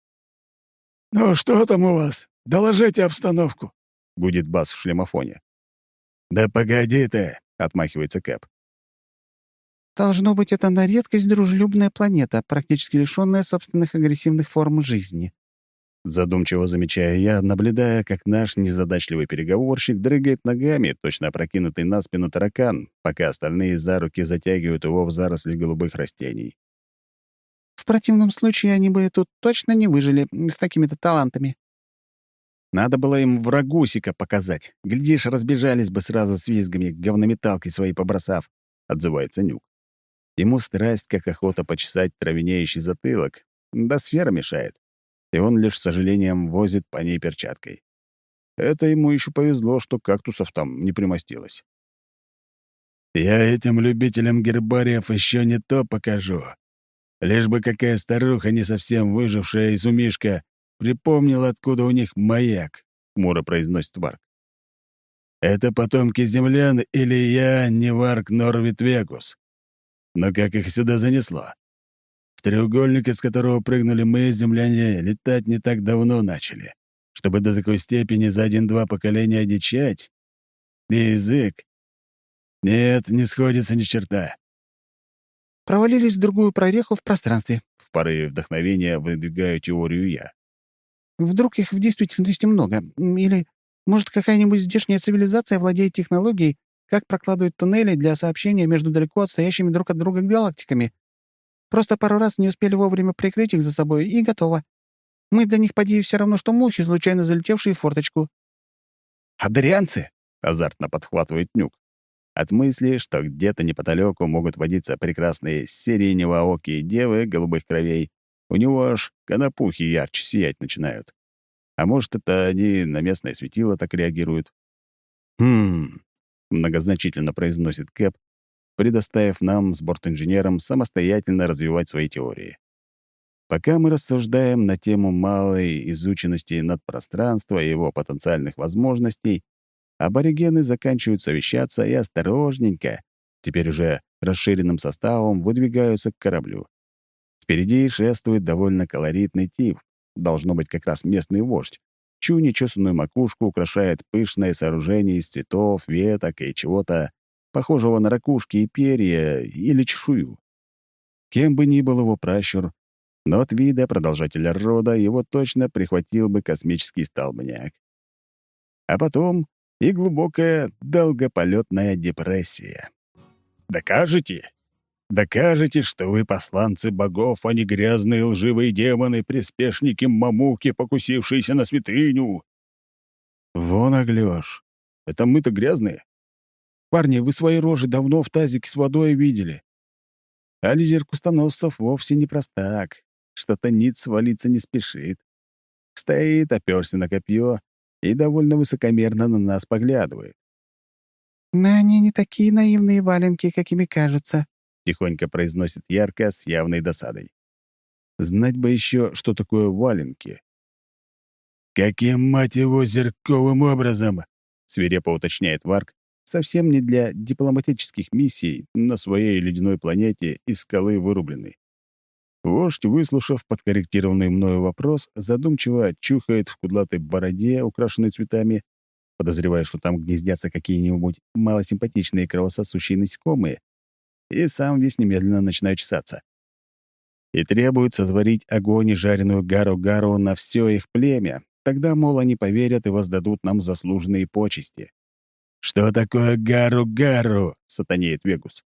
«Ну что там у вас? Доложите обстановку!» — гудит бас в шлемофоне. «Да погоди ты!» — отмахивается Кэп. Должно быть, это на редкость дружелюбная планета, практически лишённая собственных агрессивных форм жизни. Задумчиво замечаю я, наблюдая, как наш незадачливый переговорщик дрыгает ногами, точно опрокинутый на спину таракан, пока остальные за руки затягивают его в заросли голубых растений. В противном случае они бы тут точно не выжили с такими-то талантами. Надо было им врагусика показать. Глядишь, разбежались бы сразу с визгами, говнометалки свои побросав, — отзывается Нюк. Ему страсть, как охота почесать травянеющий затылок, да сфера мешает, и он лишь с сожалением возит по ней перчаткой. Это ему еще повезло, что кактусов там не примостилось. «Я этим любителям гербариев еще не то покажу. Лишь бы какая старуха, не совсем выжившая изумишка, припомнила, откуда у них маяк», — хмуро произносит Варк. «Это потомки землян или я, не Варк Норвит Вегус? Но как их сюда занесло? В треугольник, из которого прыгнули мы, земляне, летать не так давно начали, чтобы до такой степени за один-два поколения одичать. И язык? Нет, не сходится ни черта». Провалились в другую прореху в пространстве. В порыве вдохновения выдвигаю теорию я. Вдруг их в действительности много. Или, может, какая-нибудь здешняя цивилизация владеет технологией, как прокладывать туннели для сообщения между далеко отстоящими друг от друга галактиками. Просто пару раз не успели вовремя прикрыть их за собой, и готово. Мы для них, поди, все равно, что мухи, случайно залетевшие в форточку. «Адрианцы!» — азартно подхватывает Нюк. От мысли, что где-то неподалеку могут водиться прекрасные сиренево-окие девы голубых кровей, у него аж конопухи ярче сиять начинают. А может, это они на местное светило так реагируют? «Хм...» — многозначительно произносит Кэп, предоставив нам с бортинженером самостоятельно развивать свои теории. Пока мы рассуждаем на тему малой изученности надпространства и его потенциальных возможностей, аборигены заканчивают совещаться и осторожненько, теперь уже расширенным составом, выдвигаются к кораблю. Впереди шествует довольно колоритный тип, должно быть как раз местный вождь, чью нечесанную макушку украшает пышное сооружение из цветов, веток и чего-то похожего на ракушки и перья или чешую. Кем бы ни был его пращур, но от вида продолжателя рода его точно прихватил бы космический столбняк. А потом и глубокая долгополетная депрессия. «Докажете? Докажете, что вы посланцы богов, а не грязные лживые демоны, приспешники мамуки, покусившиеся на святыню?» «Вон оглёшь. Это мы-то грязные? Парни, вы свои рожи давно в тазике с водой видели. А лидер кустоносцев вовсе не простак. Что-то ниц свалиться не спешит. Стоит, опёрся на копье и довольно высокомерно на нас поглядывает. «Но они не такие наивные валенки, какими кажутся», — тихонько произносит Ярко с явной досадой. Знать бы еще, что такое валенки. «Каким, мать его, зерковым образом?» — свирепо уточняет Варк, совсем не для дипломатических миссий на своей ледяной планете из скалы вырубленной. Вождь, выслушав подкорректированный мною вопрос, задумчиво чухает в кудлатой бороде, украшенной цветами, подозревая, что там гнездятся какие-нибудь малосимпатичные кровососущие насекомые, и сам весь немедленно начинает чесаться. И требует сотворить огонь и жареную гару-гару на все их племя. Тогда, мол, они поверят и воздадут нам заслуженные почести. «Что такое гару-гару?» — сатанеет Вегус.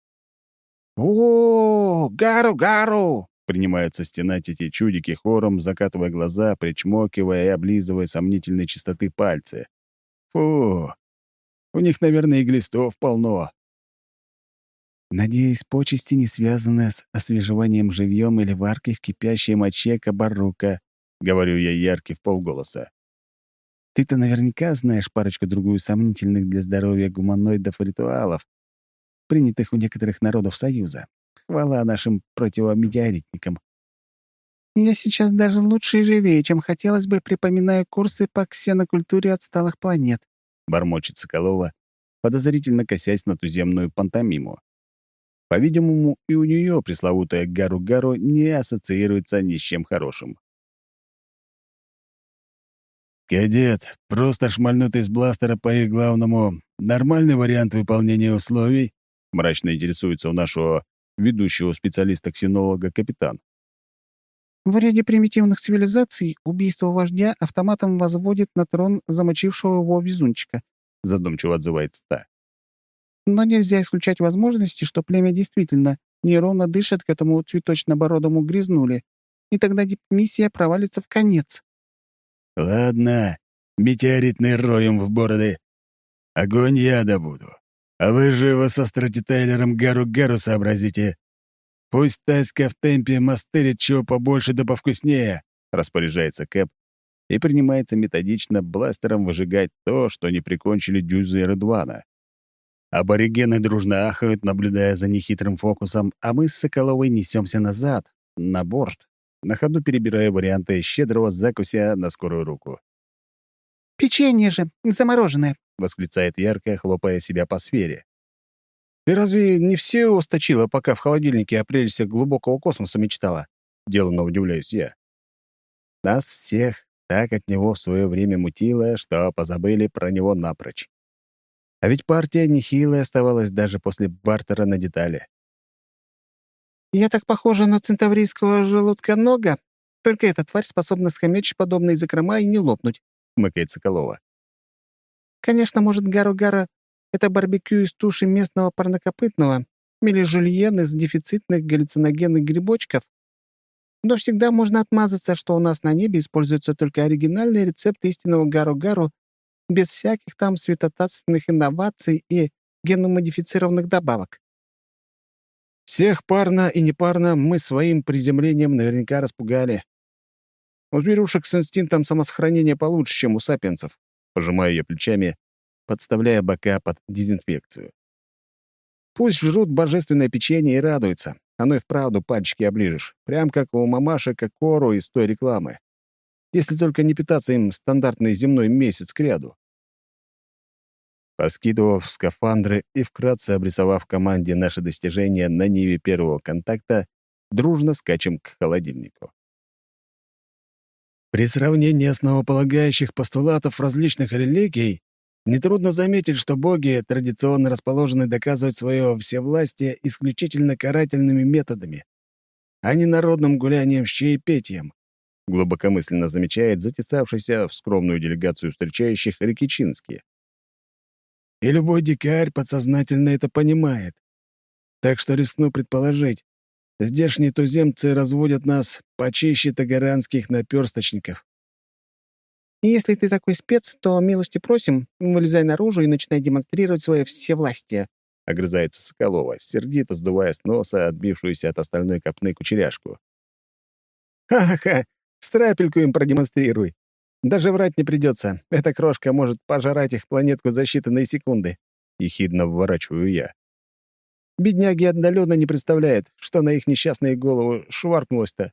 «О, гару-гару!» — принимаются стенать эти чудики хором, закатывая глаза, причмокивая и облизывая сомнительной чистоты пальцы. Фу, у них, наверное, и глистов полно. Надеюсь, почести не связаны с освежеванием живьем или варкой в кипящей моче кабарука, — говорю я Ярке вполголоса. Ты-то наверняка знаешь парочку-другую сомнительных для здоровья гуманоидов ритуалов, принятых у некоторых народов Союза. Хвала нашим противометеоритникам. Я сейчас даже лучше и живее, чем хотелось бы, припоминая курсы по ксенокультуре отсталых планет. Бормочет Соколова, подозрительно косясь на туземную пантомиму. По-видимому, и у нее пресловутая Гару-Гару не ассоциируется ни с чем хорошим. «Кадет, просто шмальнуть из бластера по их главному — нормальный вариант выполнения условий?» — мрачно интересуется у нашего ведущего специалиста-ксенолога капитан. В ряде примитивных цивилизаций убийство вождя автоматом возводит на трон замочившего его везунчика. Задумчиво отзывается та. Но нельзя исключать возможности, что племя действительно неровно дышит к этому цветочно-бородому грязнуле, и тогда миссия провалится в конец. «Ладно, метеоритный роем в бороды. Огонь я добуду. А вы живо со стратитайлером Гару-Гару сообразите. Пусть Таська в темпе мастырит чего побольше да повкуснее», — распоряжается Кэп и принимается методично бластером выжигать то, что не прикончили Дюза и Редвана. Аборигены дружно ахают, наблюдая за нехитрым фокусом, а мы с Соколовой несемся назад, на борт, на ходу перебирая варианты щедрого закуся на скорую руку. «Печенье же, замороженное!» — восклицает ярко, хлопая себя по сфере. «Ты разве не все осточила, пока в холодильнике о прелестях глубокого космоса мечтала?» — деланно удивляюсь я. Нас всех так от него в свое время мутило, что позабыли про него напрочь. А ведь партия нехилая оставалась даже после бартера на детали. «Я так похожа на центаврийского желудка-нога, только эта тварь способна схомячить подобные закрома и не лопнуть», — хмыкает Соколова. «Конечно, может, Гару-Гару — это барбекю из туши местного парнокопытного или жульен из дефицитных галлюциногенных грибочков. Но всегда можно отмазаться, что у нас на небе используется только оригинальный рецепт истинного Гару-Гару без всяких там светотатственных инноваций и генно-модифицированных добавок». Всех парно и непарно мы своим приземлением наверняка распугали. У зверюшек с инстинктом самосохранения получше, чем у сапиенсов. Пожимаю я плечами, подставляя бока под дезинфекцию. Пусть жрут божественное печенье и радуются. Оно и вправду пальчики оближешь. Прям как у мамаши Кокору из той рекламы. Если только не питаться им стандартный земной месяц кряду. Поскидывав скафандры и вкратце обрисовав команде наши достижения на ниве первого контакта, дружно скачем к холодильнику. При сравнении основополагающих постулатов различных религий нетрудно заметить, что боги традиционно расположены доказывать свое всевластие исключительно карательными методами, а не народным гулянием с чаепитием, глубокомысленно замечает затесавшийся в скромную делегацию встречающих Рикичинский. И любой дикарь подсознательно это понимает. Так что рискну предположить, здешние туземцы разводят нас почище тагаранских наперсточников. «Если ты такой спец, то милости просим, вылезай наружу и начинай демонстрировать свое всевластие», — огрызается Соколова, сердито сдувая с носа отбившуюся от остальной копны кучеряшку. «Ха-ха-ха! Страпельку им продемонстрируй! Даже врать не придется. Эта крошка может пожрать их планетку за считанные секунды», — ехидно вворачиваю я. «Бедняги отдаленно не представляют, что на их несчастные головы шваркнулось-то».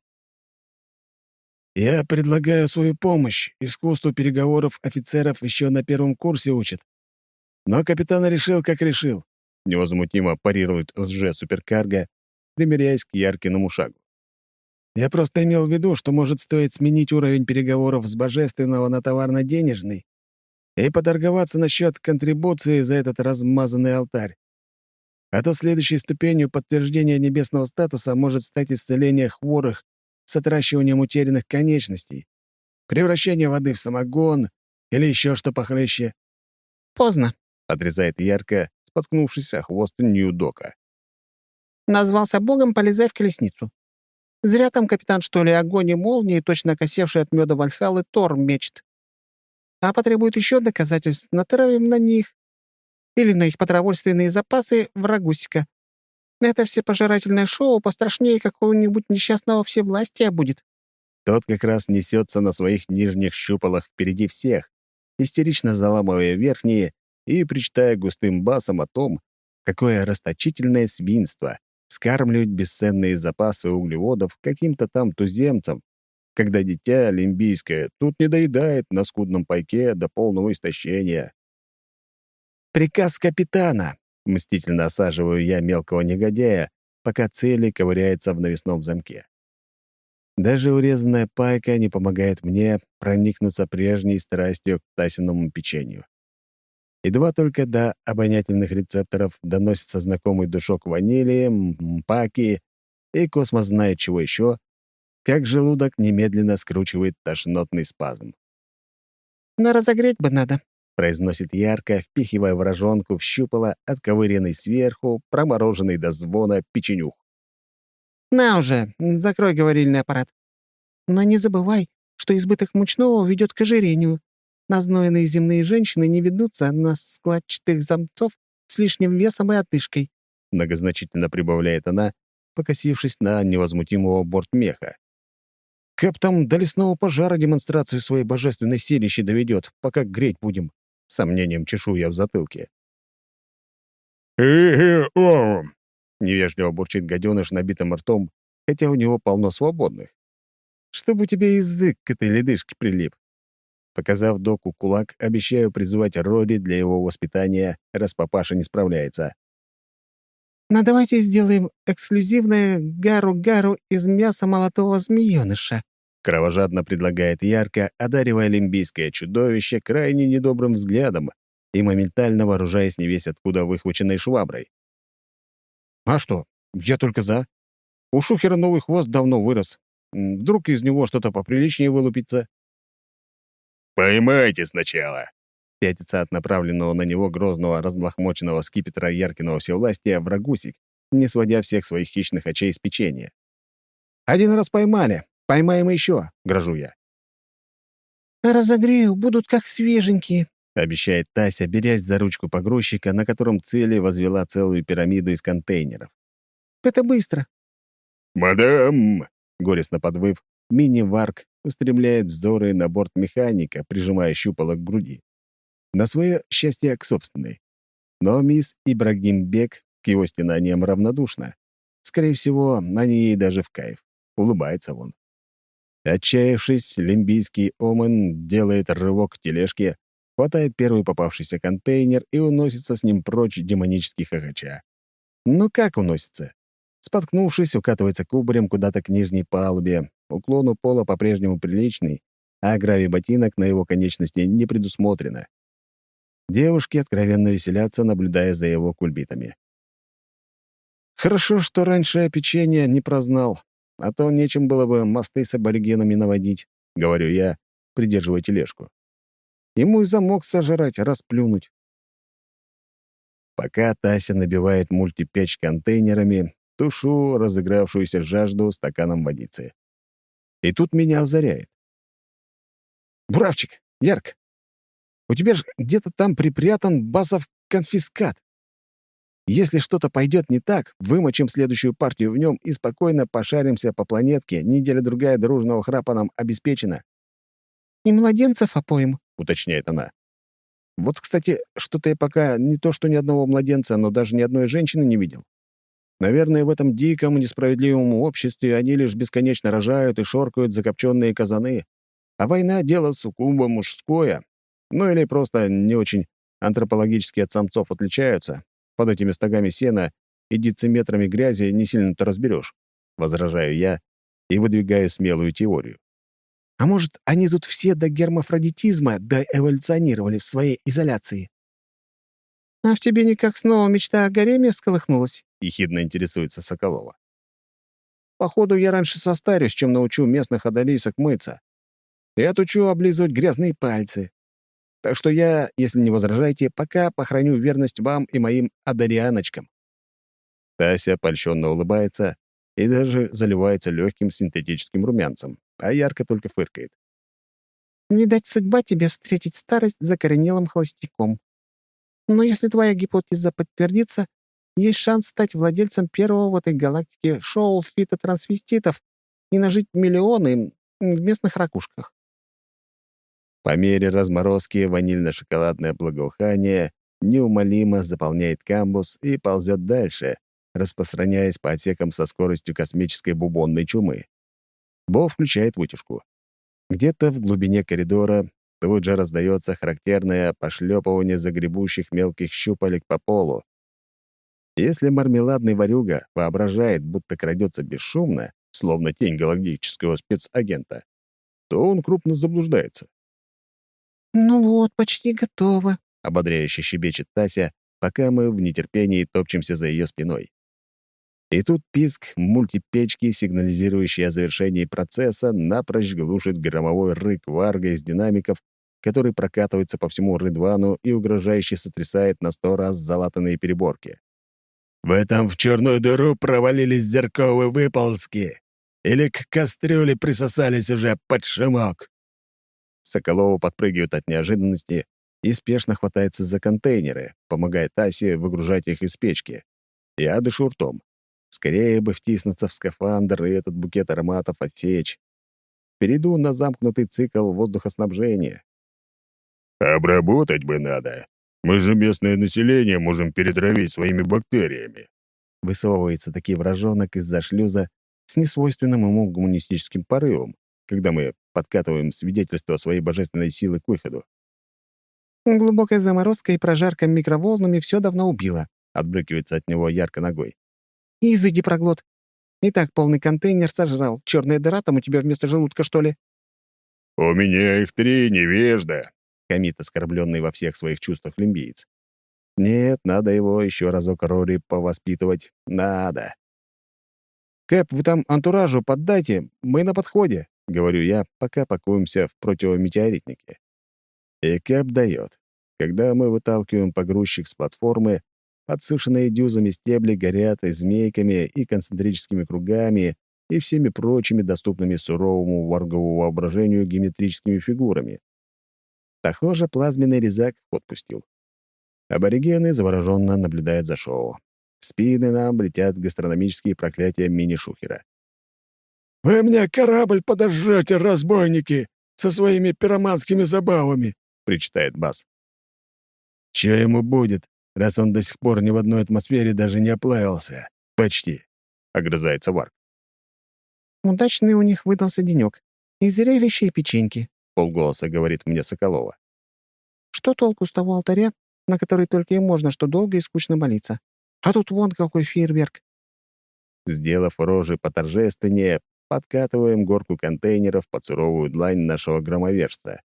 «Я предлагаю свою помощь. Искусству переговоров офицеров еще на первом курсе учат. Но капитан решил, как решил», — невозмутимо парирует лже-суперкарго, примиряясь к Яркиному шагу. «Я просто имел в виду, что может стоить сменить уровень переговоров с божественного на товарно-денежный и поторговаться насчет контрибуции за этот размазанный алтарь. А то следующей ступенью подтверждения небесного статуса может стать исцеление хворых с отращиванием утерянных конечностей, превращение воды в самогон или еще что похлеще». «Поздно», — отрезает Ярко, споткнувшись о хвост Нью-Дока. «Назвался богом, полезай в колесницу. Зря там капитан, что ли, огонь и молнии, точно окосевший от меда Вальхаллы, Тор мечт. А потребует еще доказательств, натравим на них. Или на их продовольственные запасы врагусика. Это всепожирательное шоу пострашнее какого-нибудь несчастного всевластия будет». Тот как раз несется на своих нижних щупалах впереди всех, истерично заламывая верхние и причитая густым басом о том, какое расточительное свинство скармливать бесценные запасы углеводов каким-то там туземцам, когда дитя олимпийское тут не доедает на скудном пайке до полного истощения. «Приказ капитана!» — мстительно осаживаю я мелкого негодяя, пока Цели ковыряется в навесном замке. Даже урезанная пайка не помогает мне проникнуться прежней страстью к Тасиному печенью. Едва только до обонятельных рецепторов доносится знакомый душок ванили, мпаки и космос знает чего еще, как желудок немедленно скручивает тошнотный спазм. «Но разогреть бы надо», — произносит ярко, впихивая вражонку в щупало, отковыренный сверху, промороженный до звона печенюх. «На уже, закрой говорильный аппарат. Но не забывай, что избыток мучного ведет к ожирению. Назнойные земные женщины не ведутся на складчатых самцов с лишним весом и одышкой», — многозначительно прибавляет она, покосившись на невозмутимого бортмеха. «Кэп там до лесного пожара демонстрацию своей божественной силищи доведет, пока греть будем», — сомнением чешу я в затылке. «Э-э-о!» — невежливо бурчит гаденыш набитым ртом, хотя у него полно свободных. «Чтобы у тебя язык к этой ледышке прилип». Показав доку кулак, обещаю призывать Роди для его воспитания, раз папаша не справляется. «Но давайте сделаем эксклюзивное гару-гару из мяса молотого змеёныша», — кровожадно предлагает ярко, одаривая олимпийское чудовище крайне недобрым взглядом и моментально вооружаясь невесть откуда выхваченной шваброй. «А что? Я только за. У шухера новый хвост давно вырос. Вдруг из него что-то поприличнее вылупится?» «Поймайте сначала!» — пятится от направленного на него грозного разблохмоченного скипетра Яркиного всевластия врагусик, не сводя всех своих хищных очей с печенья. «Один раз поймали, поймаем еще», — грожу я. «Разогрею, будут как свеженькие», — обещает Тася, берясь за ручку погрузчика, на котором Цели возвела целую пирамиду из контейнеров. «Это быстро». «Мадам!» — горестно подвыв, мини-варк устремляет взоры на борт механика, прижимая щупало к груди. На свое счастье, к собственной. Но мисс Ибрагимбек к его стенаниям равнодушна. Скорее всего, они ей даже в кайф. Улыбается вон. Отчаявшись, лимбийский Омен делает рывок к тележке, хватает первый попавшийся контейнер и уносится с ним прочь демонически хохоча. Ну как уносится? Споткнувшись, укатывается кубарем куда-то к нижней палубе. Уклон у пола по-прежнему приличный, а гравий ботинок на его конечности не предусмотрено. Девушки откровенно веселятся, наблюдая за его кульбитами. Хорошо, что раньше я печенье не прознал, а то нечем было бы мосты с аборигенами наводить, — говорю я, придерживая тележку. Ему и замок сожрать, расплюнуть. Пока Тася набивает мультипечь контейнерами, тушу разыгравшуюся жажду стаканом водицы. И тут меня озаряет. «Буравчик, Ярк, у тебя же где-то там припрятан базов конфискат. Если что-то пойдет не так, вымочим следующую партию в нем и спокойно пошаримся по планетке, неделя-другая дружного храпа нам обеспечена». «И младенцев опоим», — уточняет она. Вот, кстати, что-то я пока не то что ни одного младенца, но даже ни одной женщины не видел. Наверное, в этом диком и несправедливом обществе они лишь бесконечно рожают и шоркают закопченные казаны, а война — дело сугубо мужское. Ну или просто не очень антропологически от самцов отличаются. Под этими стогами сена и дециметрами грязи не сильно-то разберешь. Возражаю я и выдвигаю смелую теорию. А может, они тут все до гермафродитизма доэволюционировали в своей изоляции? «А в тебе никак снова мечта о гареме всколыхнулась?» — ехидно интересуется Соколова. «Походу, я раньше состарюсь, чем научу местных одолисок мыться. И отучу облизывать грязные пальцы. Так что я, если не возражаете, пока похороню верность вам и моим одарианочкам». Тася польщенно улыбается и даже заливается легким синтетическим румянцем, а Ярко только фыркает. «Видать, судьба тебе встретить старость закоренелым холостяком. Но если твоя гипотеза подтвердится, есть шанс стать владельцем первого в этой галактике шоу фитотрансвеститов и нажить миллионы в местных ракушках». По мере разморозки ванильно-шоколадное благоухание неумолимо заполняет камбус и ползет дальше, распространяясь по отсекам со скоростью космической бубонной чумы. Бо включает вытяжку. Где-то в глубине коридора тут же раздается характерное пошлепывание загребущих мелких щупалек по полу. Если мармеладный ворюга воображает, будто крадется бесшумно, словно тень галактического спецагента, то он крупно заблуждается. «Ну вот, почти готово», — ободряюще щебечет Тася, пока мы в нетерпении топчемся за ее спиной. И тут писк мультипечки, сигнализирующий о завершении процесса, напрочь глушит громовой рык Варга из динамиков, который прокатывается по всему Рыдвану и угрожающе сотрясает на сто раз залатанные переборки. «Вы там в черную дыру провалились зерковые выползки? Или к кастрюле присосались уже под шумок?» Соколова подпрыгивает от неожиданности и спешно хватается за контейнеры, помогая Тасе выгружать их из печки. Я дышу ртом. Скорее бы втиснуться в скафандр и этот букет ароматов отсечь. Перейду на замкнутый цикл воздухоснабжения. «Обработать бы надо. Мы же местное население можем перетравить своими бактериями». Высовывается таки вражонок из-за шлюза с несвойственным ему гуманистическим порывом, когда мы подкатываем свидетельство своей божественной силы к выходу. «Глубокая заморозка и прожарка микроволнами все давно убила», — отбрыкивается от него ярко ногой. «Изыди, проглот. И так полный контейнер сожрал. Черная дыра там у тебя вместо желудка, что ли?» «У меня их три, невежда», — хамит оскорбленный во всех своих чувствах лимбиец. «Нет, надо его еще разок Рори повоспитывать. Надо». «Кэп, вы там антуражу поддайте, мы на подходе», — говорю я, пока пакуемся в противометеоритнике. И Кэп дает. Когда мы выталкиваем погрузчик с платформы, подсушенные дюзами стебли горят и змейками, и концентрическими кругами, и всеми прочими доступными суровому варгову воображению геометрическими фигурами. Похоже, плазменный резак в ход пустил. Аборигены завороженно наблюдают за шоу. В спины нам летят гастрономические проклятия мини-шухера. «Вы мне корабль подожжете, разбойники, со своими пироманскими забавами!» — причитает Бас. «Чё ему будет, раз он до сих пор ни в одной атмосфере даже не оплавился? Почти», — огрызается Варг. «Удачный у них выдался денек. И зрелище, и печеньки», — полголоса говорит мне Соколова. «Что толку с того алтаря, на который только и можно что долго и скучно молиться? А тут вон какой фейерверк». Сделав рожи поторжественнее, подкатываем горку контейнеров под суровую длань нашего громовержца.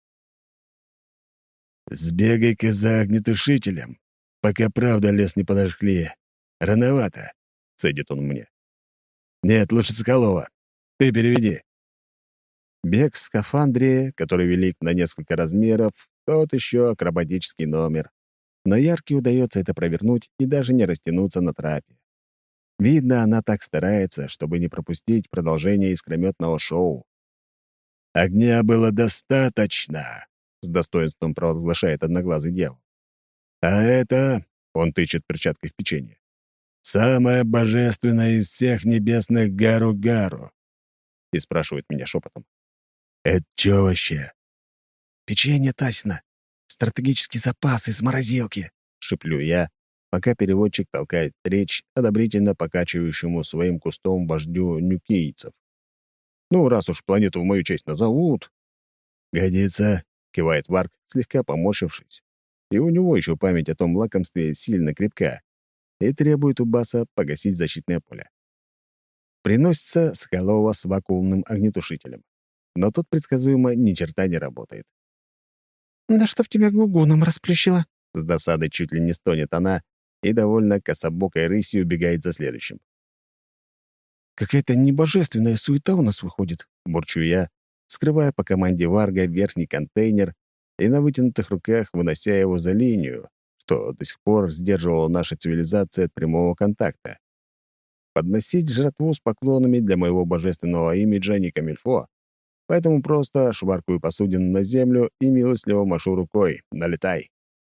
«Сбегай-ка за огнетушителем, пока правда лес не подожгли. Рановато», — цедит он мне. «Нет, лучше Соколова. Ты переведи». Бег в скафандре, который велик на несколько размеров, тот еще акробатический номер. Но Ярке удается это провернуть и даже не растянуться на трапе. Видно, она так старается, чтобы не пропустить продолжение искрометного шоу. «Огня было достаточно», — с достоинством провозглашает одноглазый дьявол. «А это...» — он тычет перчаткой в печенье. «Самое божественное из всех небесных гару-гару», — и спрашивает меня шепотом. «Это чё вообще?» «Печенье Тасина. Стратегический запас из морозилки», — шеплю я, пока переводчик толкает речь одобрительно покачивающему своим кустом вождю нюкейцев. «Ну, раз уж планету в мою честь назовут...» «Годится», — кивает Варг, слегка поморщившись. И у него еще память о том лакомстве сильно крепка и требует у Баса погасить защитное поле. Приносится Соколова с вакуумным огнетушителем. Но тот предсказуемо ни черта не работает. «Да чтоб тебя гугуном расплющило!» С досадой чуть ли не стонет она и довольно кособокой рысью убегает за следующим. «Какая-то небожественная суета у нас выходит», — бурчу я, скрывая по команде Варга верхний контейнер и на вытянутых руках вынося его за линию, что до сих пор сдерживала наша цивилизация от прямого контакта. Подносить жратву с поклонами для моего божественного имиджа не камильфо, поэтому просто шваркаю посудину на землю и милостливо машу рукой. Налетай.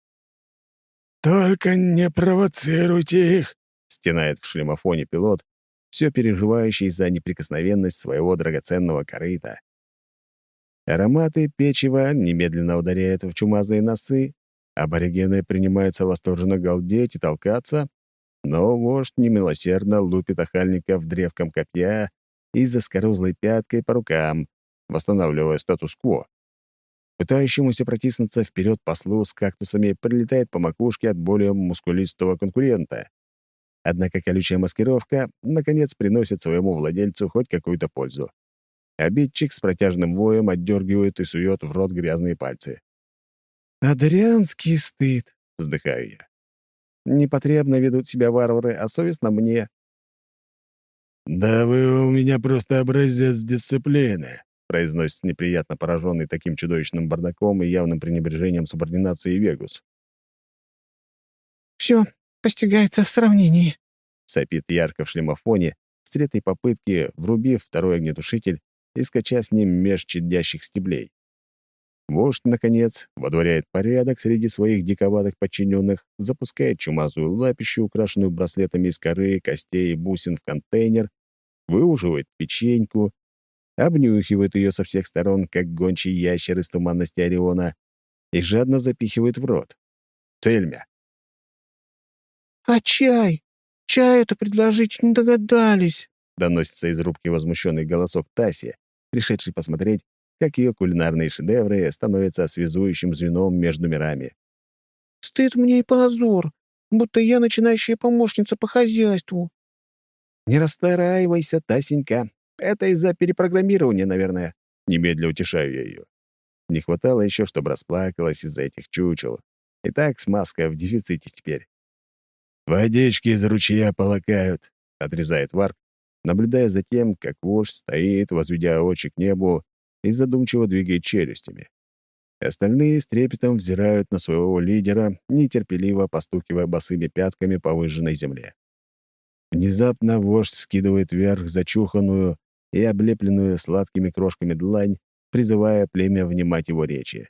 «Только не провоцируйте их!» — стенает в шлемофоне пилот, все переживающий за неприкосновенность своего драгоценного корыта. Ароматы печива немедленно ударяют в чумазые носы, аборигены принимаются восторженно галдеть и толкаться, Но вождь немилосердно лупит охальников древком копья и заскорузлой пяткой по рукам, восстанавливая статус-кво. Пытающемуся протиснуться вперед послу с кактусами прилетает по макушке от более мускулистого конкурента. Однако колючая маскировка, наконец, приносит своему владельцу хоть какую-то пользу. Обидчик с протяжным воем отдергивает и сует в рот грязные пальцы. «Адрианский стыд», — Вздыхаю я. Непотребно ведут себя варвары, а совестно мне. «Да вы у меня просто образец дисциплины», — произносит неприятно пораженный таким чудовищным бардаком и явным пренебрежением субординации Вегус. «Все постигается в сравнении», — сопит ярко в шлемофоне, с третьей попытки врубив второй огнетушитель и скача с ним меж чадящих стеблей. Вождь, наконец, водворяет порядок среди своих диковатых подчиненных, запускает чумазую лапищу, украшенную браслетами из коры, костей и бусин, в контейнер, выуживает печеньку, обнюхивает ее со всех сторон, как гончий ящер из туманности Ориона, и жадно запихивает в рот. Цельмя. «А чай? Чай это предложить не догадались», — доносится из рубки возмущенный голосок Таси, пришедший посмотреть, как ее кулинарные шедевры становятся связующим звеном между мирами. «Стыд мне и позор, будто я начинающая помощница по хозяйству». «Не расстраивайся, Тасенька. Это из-за перепрограммирования, наверное». Немедля утешаю я ее. Не хватало еще, чтобы расплакалась из-за этих чучел. И так смазка в дефиците теперь. «Водички из ручья полакают», — отрезает Варк, наблюдая за тем, как вождь стоит, возведя очи к небу и задумчиво двигает челюстями. Остальные с трепетом взирают на своего лидера, нетерпеливо постукивая босыми пятками по выжженной земле. Внезапно вождь скидывает вверх зачуханную и облепленную сладкими крошками длань, призывая племя внимать его речи.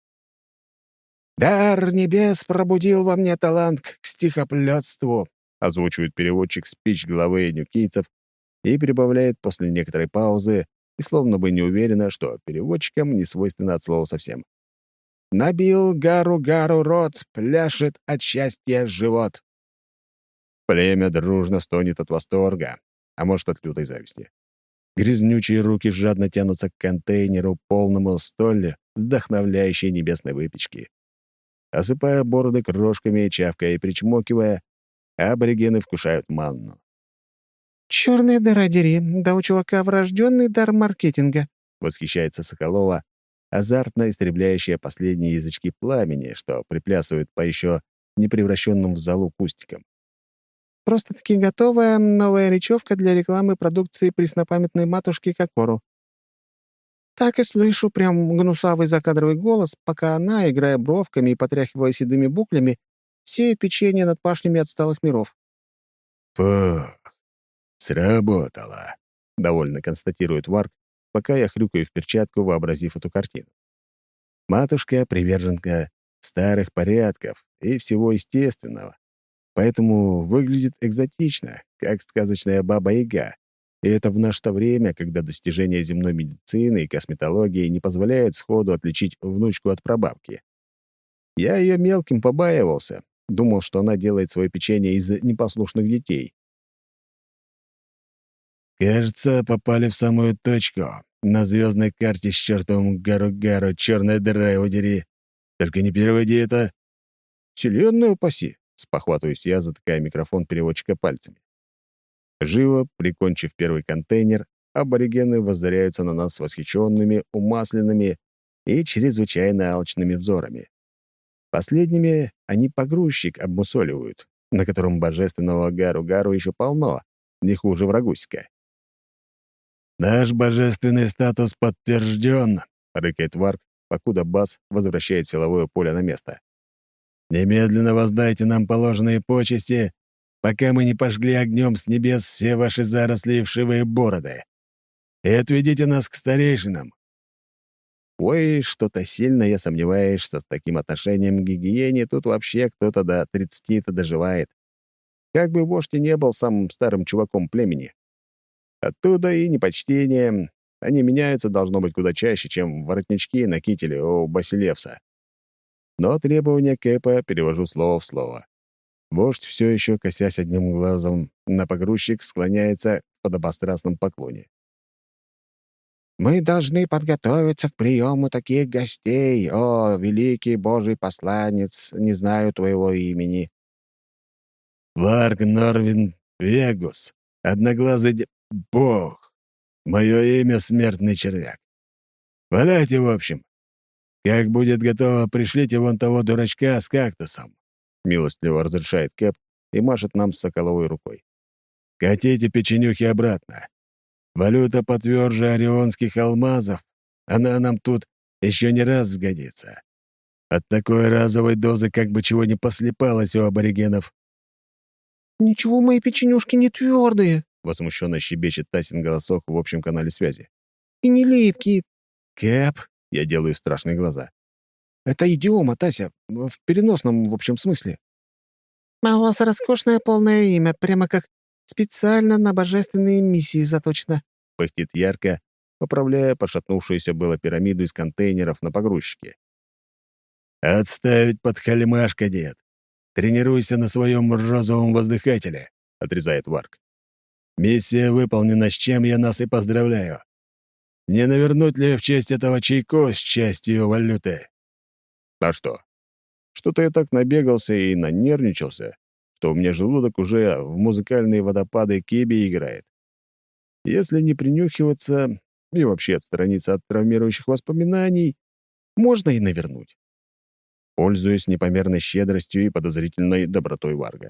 «Дар небес пробудил во мне талант к стихоплетству», озвучивает переводчик спич главы нюкийцев и прибавляет после некоторой паузы, и словно бы не уверена, что переводчикам не свойственно от слова совсем. «Набил гару-гару рот, пляшет от счастья живот». Племя дружно стонет от восторга, а может, от лютой зависти. Грязнючие руки жадно тянутся к контейнеру, полному столь вдохновляющей небесной выпечки. Осыпая бороды крошками, чавкая и причмокивая, аборигены вкушают манну. «Черные дыра дери, да у чувака врожденный дар маркетинга», — восхищается Соколова, азартно истребляющая последние язычки пламени, что приплясывают по еще не превращенным в золу кустикам. «Просто-таки готовая новая речевка для рекламы продукции преснопамятной матушки Кокору». Так и слышу прям гнусавый закадровый голос, пока она, играя бровками и потряхивая седыми буклями, сеет печенье над пашнями отсталых миров. «Фух, сработало», — довольно констатирует Варк, пока я хрюкаю в перчатку, вообразив эту картину. Матушка — приверженка старых порядков и всего естественного, поэтому выглядит экзотично, как сказочная баба-яга. И это в наше время, когда достижения земной медицины и косметологии не позволяют сходу отличить внучку от прабабки. Я ее мелким побаивался, думал, что она делает свое печенье из непослушных детей. «Кажется, попали в самую точку. На звездной карте с чертовым Гару-Гару черная дыра его дери. Только не переводи это». «Вселенная упаси!» — спохватываюсь я, затыкая микрофон переводчика пальцами. Живо, прикончив первый контейнер, аборигены воззряются на нас восхищенными, умасленными и чрезвычайно алчными взорами. Последними они погрузчик обмусоливают, на котором божественного Гару-Гару еще полно, не хуже врагусика. «Наш божественный статус подтвержден», — рыкает Варк, покуда Бас возвращает силовое поле на место. «Немедленно воздайте нам положенные почести, пока мы не пожгли огнем с небес все ваши заросли и вшивые бороды. И отведите нас к старейшинам». Ой, что-то сильно я сомневаюсь, что с таким отношением к гигиене тут вообще кто-то до тридцати-то доживает. Как бы вождь и не был самым старым чуваком племени. Оттуда и непочтение. Они меняются, должно быть, куда чаще, чем воротнички на кителе у Басилевса. Но требования Кэпа перевожу слово в слово. Вождь, все еще косясь одним глазом на погрузчик, склоняется в подобострастном поклоне. «Мы должны подготовиться к приему таких гостей, о, великий Божий посланец, не знаю твоего имени». Варг Норвин Вегус, одноглазый де... бог. Мое имя — смертный червяк. Валяйте, в общем. Как будет готово, пришлите вон того дурачка с кактусом. Милостливо разрешает Кэп и машет нам с соколовой рукой. Катите печенюхи обратно. Валюта потверже орионских алмазов. Она нам тут еще не раз сгодится. От такой разовой дозы как бы чего не послепалось у аборигенов. «Ничего, мои печенюшки не твердые Возмущенно щебечет Тасин голосок в общем канале связи. и не липкие». «Кэп!» — я делаю страшные глаза. «Это идиома, Тася, в переносном, в общем, смысле». «А у вас роскошное полное имя, прямо как специально на божественные миссии заточено». Пыхтит ярко, поправляя пошатнувшуюся было пирамиду из контейнеров на погрузчике. «Отставить подхалимашка, дед. Тренируйся на своем розовом воздыхателе», — отрезает Варк. «Миссия выполнена, с чем я нас и поздравляю. Не навернуть ли в честь этого чайку с частью валюты?» А что? Что-то я так набегался и нанервничался, что у меня желудок уже в музыкальные водопады кеби играет. Если не принюхиваться и вообще отстраниться от травмирующих воспоминаний, можно и навернуть. Пользуюсь непомерной щедростью и подозрительной добротой Варга.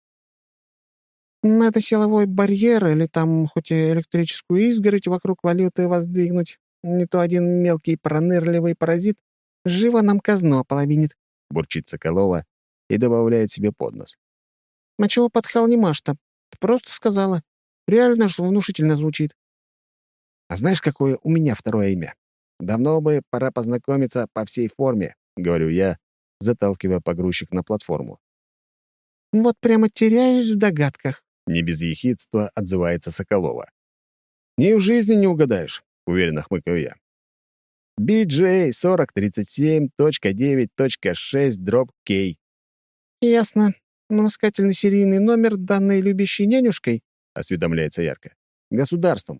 «Надо силовой барьер или там хоть и электрическую изгородь вокруг валюты воздвигнуть. Не то один мелкий пронырливый паразит живо нам казну ополовинит», — бурчит Соколова и добавляет себе под нос. «А чего подхалнимаш-то? Просто сказала. Реально же внушительно звучит». «А знаешь, какое у меня второе имя? Давно бы пора познакомиться по всей форме», — говорю я, заталкивая погрузчик на платформу. «Вот прямо теряюсь в догадках». Не без ехидства отзывается Соколова. «Ни в жизни не угадаешь», — уверенно хмыкаю я. би джей сорок тридцать семь точка девять точка шесть дробь кей. «Ясно. Наскательный серийный номер, данной любящей нянюшкой?» — осведомляется ярко. «Государством»,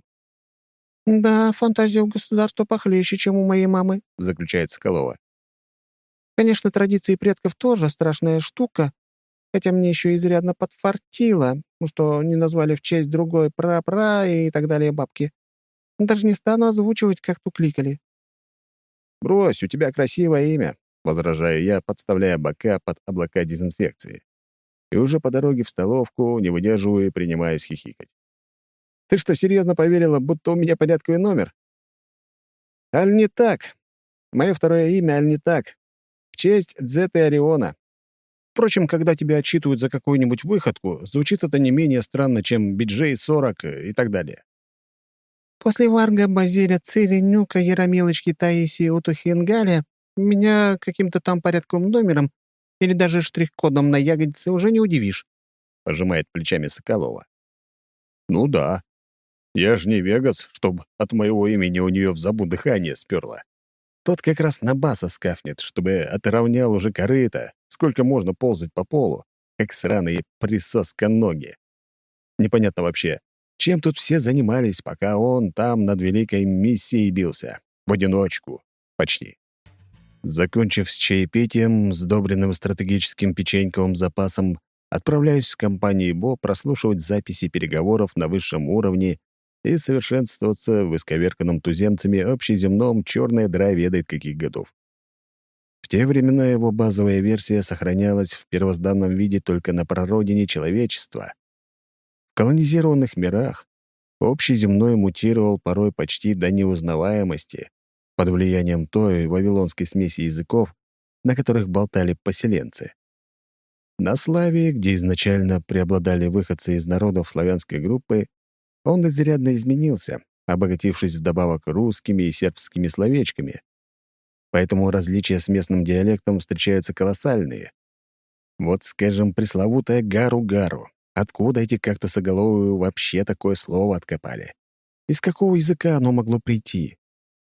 «Да, фантазия у государства похлеще, чем у моей мамы», — заключает Соколова. «Конечно, традиции предков тоже страшная штука, хотя мне еще изрядно подфартило, ну, что не назвали в честь другой пра-пра и так далее бабки. Даже не стану озвучивать, как тукликали». «Брось, у тебя красивое имя», — возражаю я, подставляя бока под облака дезинфекции. И уже по дороге в столовку не выдерживаю и принимаюсь хихикать. «Ты что, серьезно поверила, будто у меня порядковый номер?» «Аль не так. Мое второе имя Аль не так. В честь Дзеты Ориона. Впрочем, когда тебя отчитывают за какую-нибудь выходку, звучит это не менее странно, чем би джей сорок и так далее». «После Варга, Базиля, Цири, Нюка, Яромилочки, Таисии, Утухингаля меня каким-то там порядковым номером или даже штрих-кодом на ягодице уже не удивишь», — пожимает плечами Соколова. «Ну да. Я ж не Вегас, чтоб от моего имени у нее в забу дыхание сперло. Тот как раз на баса скафнет, чтобы отровнял уже корыто, сколько можно ползать по полу, как сраные присосконоги. Непонятно вообще, чем тут все занимались, пока он там над великой миссией бился. В одиночку. Почти. Закончив с чаепитием, сдобренным стратегическим печеньковым запасом, отправляюсь в компании Бо прослушивать записи переговоров на высшем уровне и совершенствоваться в исковерканном туземцами общеземном черная дыра ведает каких годов. В те времена его базовая версия сохранялась в первозданном виде только на прародине человечества. В колонизированных мирах общеземной мутировал порой почти до неузнаваемости под влиянием той вавилонской смеси языков, на которых болтали поселенцы. На Славии, где изначально преобладали выходцы из народов славянской группы, он изрядно изменился, обогатившись вдобавок русскими и сербскими словечками. Поэтому различия с местным диалектом встречаются колоссальные. Вот, скажем, пресловутая гару-гару. Откуда эти кактусоголовые вообще такое слово откопали? Из какого языка оно могло прийти?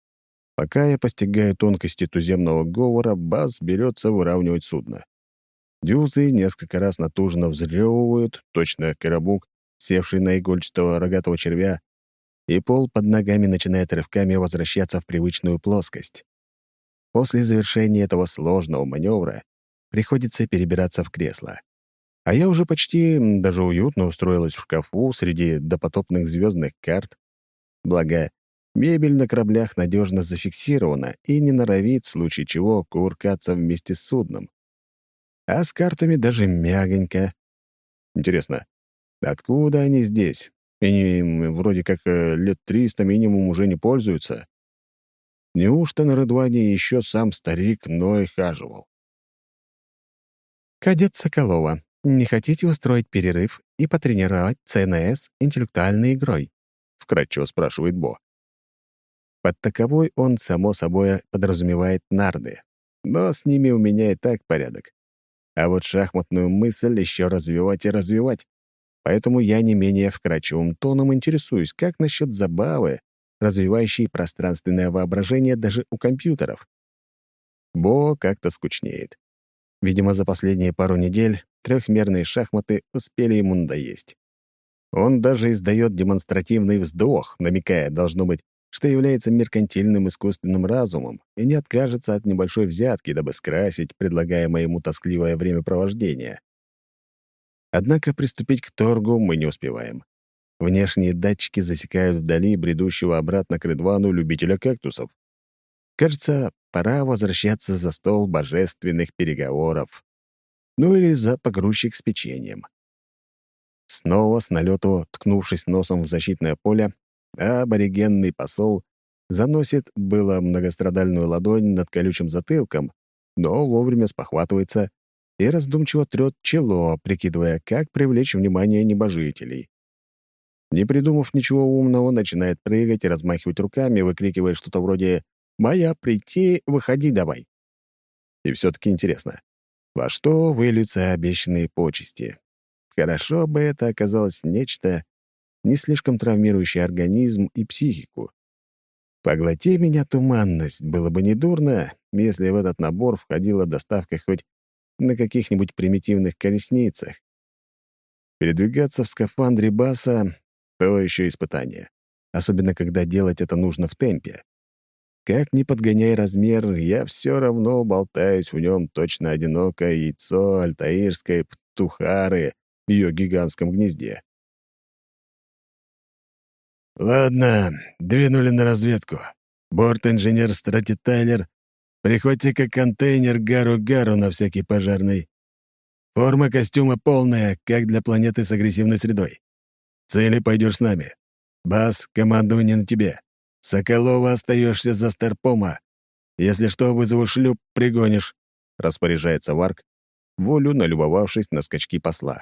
Пока я постигаю тонкости туземного говора, Баз берется выравнивать судно. Дюзы несколько раз натужно взрёвывают, точно коробук, севший на игольчатого рогатого червя, и пол под ногами начинает рывками возвращаться в привычную плоскость. После завершения этого сложного маневра приходится перебираться в кресло. А я уже почти м, даже уютно устроилась в шкафу среди допотопных звездных карт. Благо, мебель на кораблях надежно зафиксирована и не норовит, в случае чего, кувыркаться вместе с судном. А с картами даже мягонько. Интересно, откуда они здесь? Они м, вроде как э, лет триста минимум уже не пользуются. Неужто на Рыдване еще сам старик Ной хаживал? «Кадет Соколова, не хотите устроить перерыв и потренировать ЦНС интеллектуальной игрой?» — вкратчиво спрашивает Бо. Под таковой он, само собой, подразумевает нарды. Но с ними у меня и так порядок. А вот шахматную мысль еще развивать и развивать. Поэтому я не менее вкрадчивым тоном интересуюсь, как насчет забавы, развивающей пространственное воображение даже у компьютеров. Бо как-то скучнеет. Видимо, за последние пару недель трехмерные шахматы успели ему надоесть. Он даже издает демонстративный вздох, намекая, должно быть, что является меркантильным искусственным разумом и не откажется от небольшой взятки, дабы скрасить предлагаемое ему тоскливое времяпровождение. Однако приступить к торгу мы не успеваем. Внешние датчики засекают вдали бредущего обратно к Рыдвану любителя кактусов. Кажется, пора возвращаться за стол божественных переговоров. Ну или за погрузчик с печеньем. Снова с налету, ткнувшись носом в защитное поле, а аборигенный посол заносит было многострадальную ладонь над колючим затылком, но вовремя спохватывается и раздумчиво трёт чело, прикидывая, как привлечь внимание небожителей. Не придумав ничего умного, начинает прыгать и размахивать руками, выкрикивая что-то вроде «Моя прийти, выходи давай». И все-таки интересно, во что выльются обещанные почести? Хорошо бы это оказалось нечто, не слишком травмирующее организм и психику. Поглоти меня туманность, было бы недурно, если в этот набор входила доставка хоть на каких-нибудь примитивных колесницах. Передвигаться в скафандре баса — то еще испытание, особенно когда делать это нужно в темпе. Как ни подгоняй размер, я все равно болтаюсь в нем точно одинокое яйцо альтаирской птухары в ее гигантском гнезде. «Ладно, двинули на разведку. Борт-инженер Стратитайлер, прихвати-ка контейнер Гару-Гару на всякий пожарный. Форма костюма полная, как для планеты с агрессивной средой. Цели пойдешь с нами. Бас, командование на тебе. Соколова остаешься за старпома. Если что, вызову шлюп, пригонишь», — распоряжается Варк, волю налюбовавшись на скачки посла.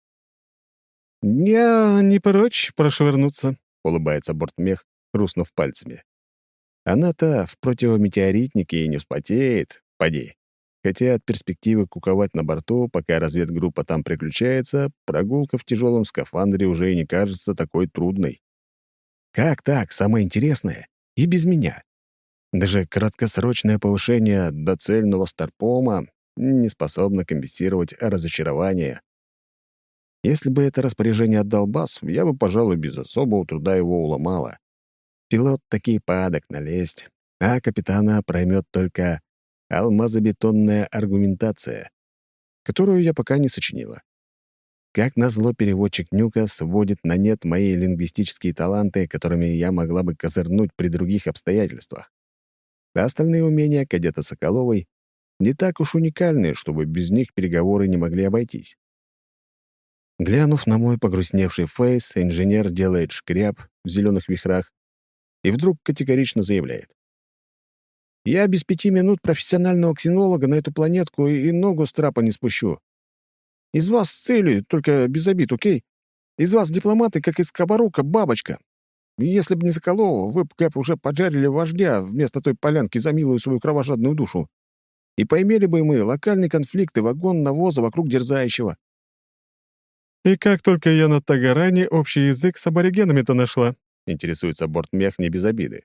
«Я не прочь прошвырнуться», — улыбается бортмех, хрустнув пальцами. Она-то в противометеоритнике и не вспотеет, поди. Хотя от перспективы куковать на борту, пока разведгруппа там приключается, прогулка в тяжелом скафандре уже и не кажется такой трудной. Как так, самое интересное, и без меня? Даже краткосрочное повышение до цельного старпома не способно компенсировать разочарование. Если бы это распоряжение отдал Бас, я бы, пожалуй, без особого труда его уломала. Пилот таки падок налезть, а капитана проймет только алмазобетонная аргументация, которую я пока не сочинила. Как назло, переводчик Нюка сводит на нет мои лингвистические таланты, которыми я могла бы козырнуть при других обстоятельствах. А остальные умения кадета Соколовой не так уж уникальны, чтобы без них переговоры не могли обойтись. Глянув на мой погрустневший фейс, инженер делает шкряб в зеленых вихрах и вдруг категорично заявляет. «Я без пяти минут профессионального ксенолога на эту планетку и ногу с трапа не спущу. Из вас с целью, только без обид, окей? Из вас дипломаты, как из Кабарука, бабочка. Если бы не Соколова, вы бы уже поджарили вождя вместо той полянки за милую свою кровожадную душу. И поимели бы мы локальный конфликт и вагон навоза вокруг дерзающего». «И как только я на Тагаране общий язык с аборигенами-то нашла?» — интересуется бортмех не без обиды.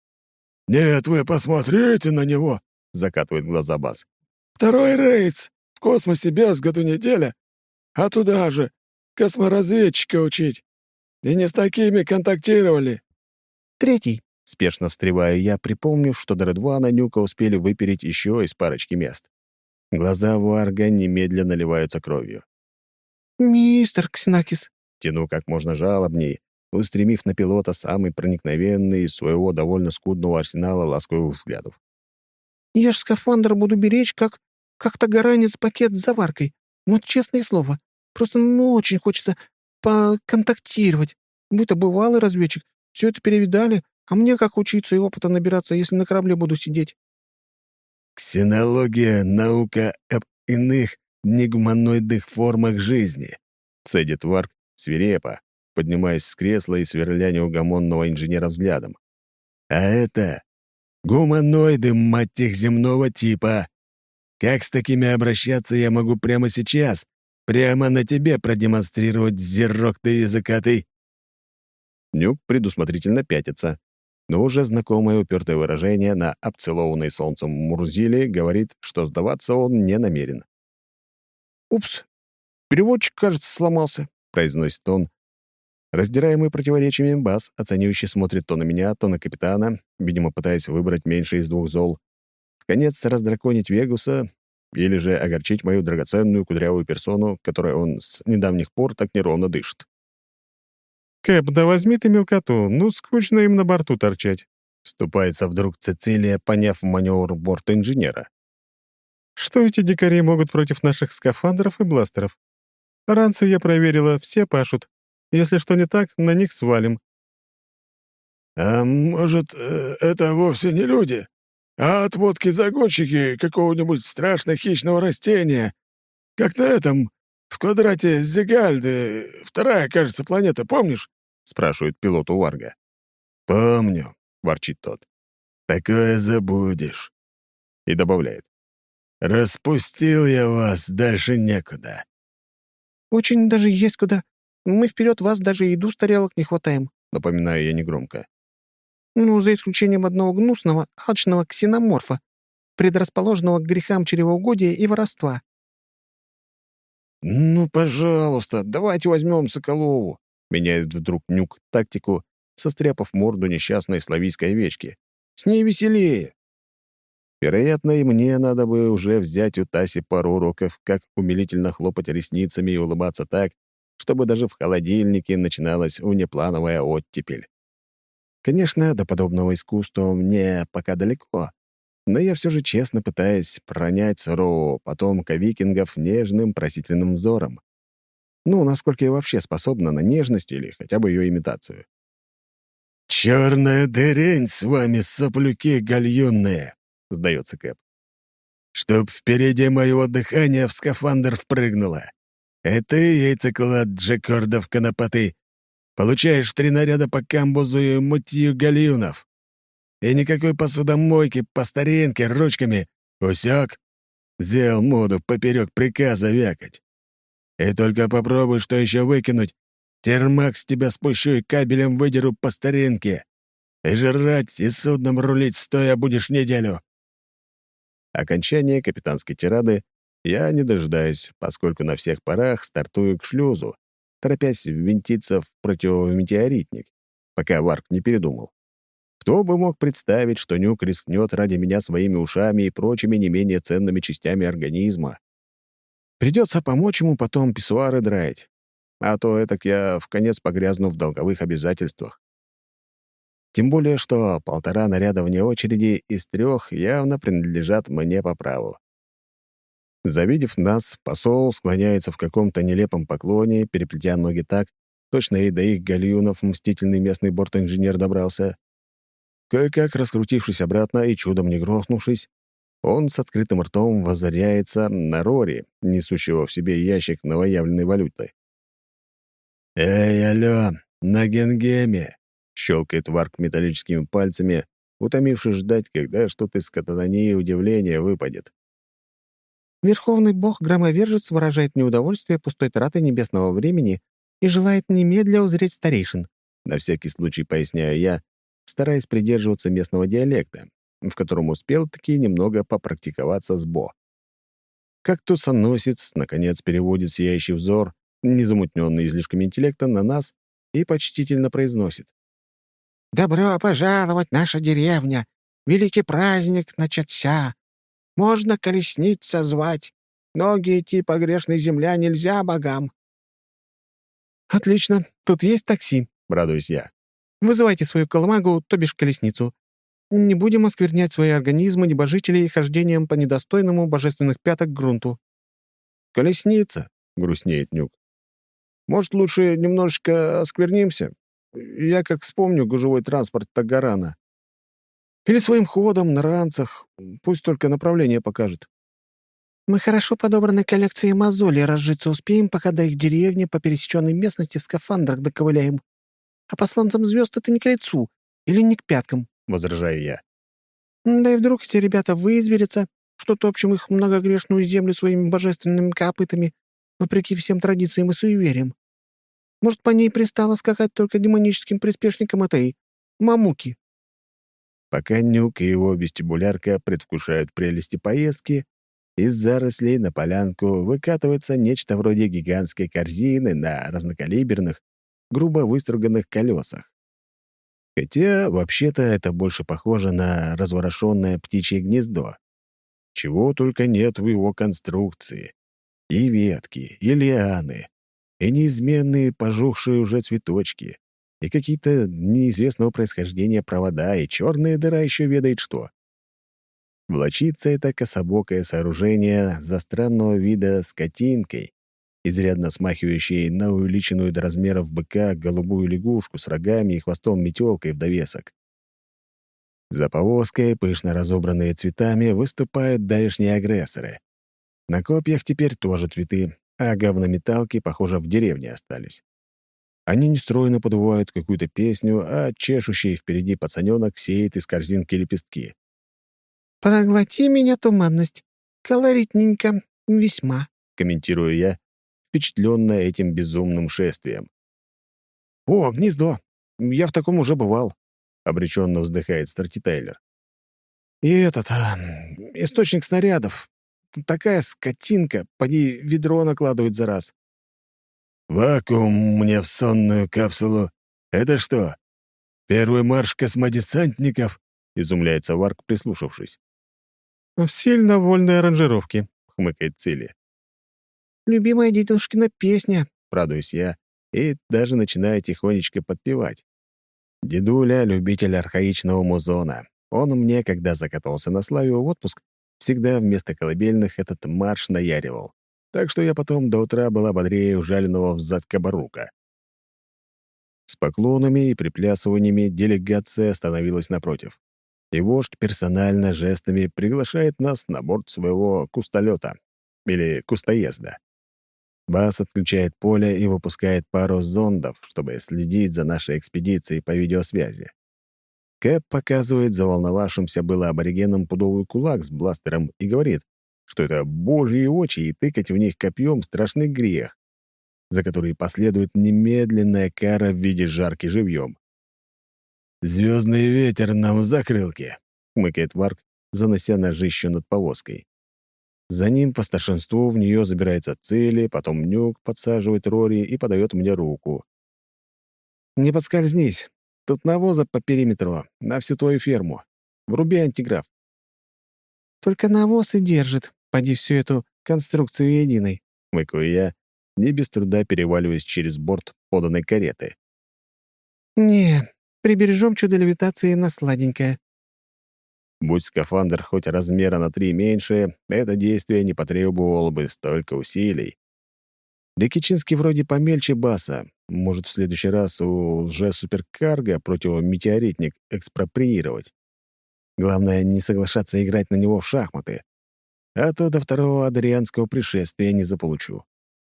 «Нет, вы посмотрите на него!» — закатывает глаза Бас. «Второй рейс! В космосе без году неделя, а туда же косморазведчика учить. И не с такими контактировали». Третий. Спешно встреваю я, припомнив, что до Редвана Нюка успели выпереть еще из парочки мест. Глаза Варга немедленно наливаются кровью. «Мистер Ксенакис». Тяну как можно жалобней, устремив на пилота самый проникновенный из своего довольно скудного арсенала ласковых взглядов. «Я ж скафандр буду беречь, как... как тагаранец пакет с заваркой. Вот честное слово. Просто ну очень хочется поконтактировать. Вы-то бывалый разведчик, все это перевидали, а мне как учиться и опыта набираться, если на корабле буду сидеть?» «Ксенология — наука об иных негуманоидных формах жизни», — цедит Варг свирепо, поднимаясь с кресла и сверля неугомонного инженера взглядом. «А это гуманоиды, мать их, земного типа. Как с такими обращаться я могу прямо сейчас, прямо на тебе продемонстрировать, зерок ты языкатый?» Нюк предусмотрительно пятится, но уже знакомое упертое выражение на обцелованной солнцем Мурзиле говорит, что сдаваться он не намерен. «Упс, переводчик, кажется, сломался», — произносит он. Раздираемый противоречиями бас, оценивающе смотрит то на меня, то на капитана, видимо, пытаясь выбрать меньше из двух зол. Конец раздраконить Вегуса или же огорчить мою драгоценную кудрявую персону, которой он с недавних пор так неровно дышит. «Кэп, да возьми ты мелкоту, ну скучно им на борту торчать». Вступается вдруг Цицилия, поняв маневр борта инженера. «Что эти дикари могут против наших скафандров и бластеров? Ранцы я проверила, все пашут. Если что не так, на них свалим». «А может, э, это вовсе не люди, а отводки-загонщики какого-нибудь страшно хищного растения? Как на этом, в квадрате Зигальды, вторая, кажется, планета, помнишь?» — спрашивает пилот у Варга. «Помню», — ворчит тот. «такое забудешь». И добавляет. «Распустил я вас, дальше некуда». «Очень даже есть куда. Мы вперед вас даже еду с тарелок не хватаем», — напоминаю я негромко. «Ну, за исключением одного гнусного, алчного ксеноморфа, предрасположенного к грехам чревоугодия и воровства». «Ну, пожалуйста, давайте возьмем Соколову», — меняет вдруг Нюк тактику, состряпав морду несчастной славийской овечки. «С ней веселее». Вероятно, и мне надо бы уже взять у Таси пару уроков, как умилительно хлопать ресницами и улыбаться так, чтобы даже в холодильнике начиналась внеплановая оттепель. Конечно, до подобного искусства мне пока далеко, но я все же честно пытаюсь пронять сурового потомка викингов нежным просительным взором. Ну, насколько я вообще способна на нежность или хотя бы ее имитацию. «Черная дырень с вами, соплюки гальюнные!» — сдается Кэп. «Чтоб впереди моего дыхания в скафандр впрыгнула. Это и яйцеклад Джекордов конопатый. Получаешь три наряда по камбузу и мутью гальюнов. И никакой посудомойки по старинке ручками. Усек? Взял моду поперек приказа вякать. И только попробуй, что еще выкинуть. Термак с тебя спущу и кабелем выдеру по старинке. И жрать, и судном рулить стоя будешь неделю». Окончание капитанской тирады я не дожидаюсь, поскольку на всех парах стартую к шлюзу, торопясь ввинтиться в противометеоритник, пока Варг не передумал. Кто бы мог представить, что Нюк рискнет ради меня своими ушами и прочими не менее ценными частями организма? Придется помочь ему потом писсуары драить, а то этак я вконец погрязну в долговых обязательствах. Тем более, что полтора наряда вне очереди из трех явно принадлежат мне по праву. Завидев нас, посол склоняется в каком-то нелепом поклоне, переплетя ноги так, точно и до их гальюнов мстительный местный бортинженер добрался. Кое-как раскрутившись обратно и чудом не грохнувшись, он с открытым ртом воззряется на Рори, несущего в себе ящик новоявленной валюты. «Эй, алло, на Генгеме!» — щелкает Варг металлическими пальцами, утомившись ждать, когда что-то из кататонии и удивления выпадет. «Верховный бог-громовержец выражает неудовольствие пустой тратой небесного времени и желает немедля узреть старейшин», — на всякий случай поясняю я, стараясь придерживаться местного диалекта, в котором успел таки немного попрактиковаться с Бо. как тусоносец, наконец, переводит сияющий взор, незамутненный излишками интеллекта, на нас и почтительно произносит. «Добро пожаловать в наша деревня! Великий праздник начаться! Можно колесница звать. Ноги идти по грешной земле нельзя богам». «Отлично, тут есть такси», — радуюсь я. «Вызывайте свою колымагу, то бишь колесницу. Не будем осквернять свои организмы небожителей хождением по недостойному божественных пяток грунту». «Колесница», — грустнеет Нюк. «Может, лучше немножечко осквернимся? Я как вспомню гужевой транспорт Тагарана. Или своим ходом на ранцах, пусть только направление покажет». «Мы хорошо подобранной коллекцией мозолей разжиться успеем, пока до их деревни по пересеченной местности в скафандрах доковыляем. А посланцам звезд это не к лицу или не к пяткам», — возражаю я. «Да и вдруг эти ребята выизверятся, что топчем их многогрешную землю своими божественными копытами, вопреки всем традициям и суевериям. Может, по ней пристало скакать только демоническим приспешникам этой мамуки». Пока Нюк и его вестибулярка предвкушают прелести поездки, из зарослей на полянку выкатывается нечто вроде гигантской корзины на разнокалиберных, грубо выструганных колесах. Хотя, вообще-то, это больше похоже на разворошенное птичье гнездо. Чего только нет в его конструкции. И ветки, и лианы, и неизменные пожухшие уже цветочки, и какие-то неизвестного происхождения провода, и черная дыра еще ведает что. Влачится это кособокое сооружение за странного вида скотинкой, изрядно смахивающей на увеличенную до размеров быка голубую лягушку с рогами и хвостом-метелкой в довесок. За повозкой, пышно разобранные цветами, выступают давешние агрессоры. На копьях теперь тоже цветы, а говнометалки, похоже, в деревне остались. Они нестройно подувают какую-то песню, а чешущий впереди пацаненок сеет из корзинки лепестки. «Проглоти меня, туманность. Колоритненько. Весьма», — комментирую я, впечатленная этим безумным шествием. «О, гнездо! Я в таком уже бывал», — обреченно вздыхает Стратитайлер. «И этот... А, источник снарядов. Такая скотинка, поди ведро накладывает за раз». «Вакуум мне в сонную капсулу. Это что, первый марш космодесантников?» — изумляется Варк, прислушавшись. «В сильно вольной аранжировке», — хмыкает Цилли. «Любимая дедушкина песня», — радуюсь я и даже начинаю тихонечко подпевать. Дедуля — любитель архаичного музона. Он мне, когда закатывался на Славию в отпуск, всегда вместо колыбельных этот марш наяривал. Так что я потом до утра была бодрее ужаленного взад кабарука. С поклонами и приплясываниями делегация остановилась напротив. И вождь персонально жестами приглашает нас на борт своего кустолета или кустоезда. Бас отключает поле и выпускает пару зондов, чтобы следить за нашей экспедицией по видеосвязи. Кэп показывает заволновавшимся было аборигенам пудовый кулак с бластером и говорит, что это божьи очи, и тыкать в них копьем — страшный грех, за который последует немедленная кара в виде жарки живьем. «Звездный ветер нам в закрылке», — хмыкает Варк, занося ножищу над повозкой. За ним по старшинству в нее забирается Цели, потом Нюк подсаживает Рори и подает мне руку. «Не подскользнись. Тут навоза по периметру, на всю твою ферму. Вруби антиграф». «Только навоз и держит, поди всю эту конструкцию единой», — хмыкаю я, не без труда переваливаясь через борт поданной кареты. «Не, прибережем чудо левитации на сладенькое». Будь скафандр хоть размера на три меньше, это действие не потребовало бы столько усилий. Рикичинский вроде помельче Баса. Может, в следующий раз у лже-суперкарго противометеоритник экспроприировать. Главное, не соглашаться играть на него в шахматы. А то до второго адрианского пришествия не заполучу.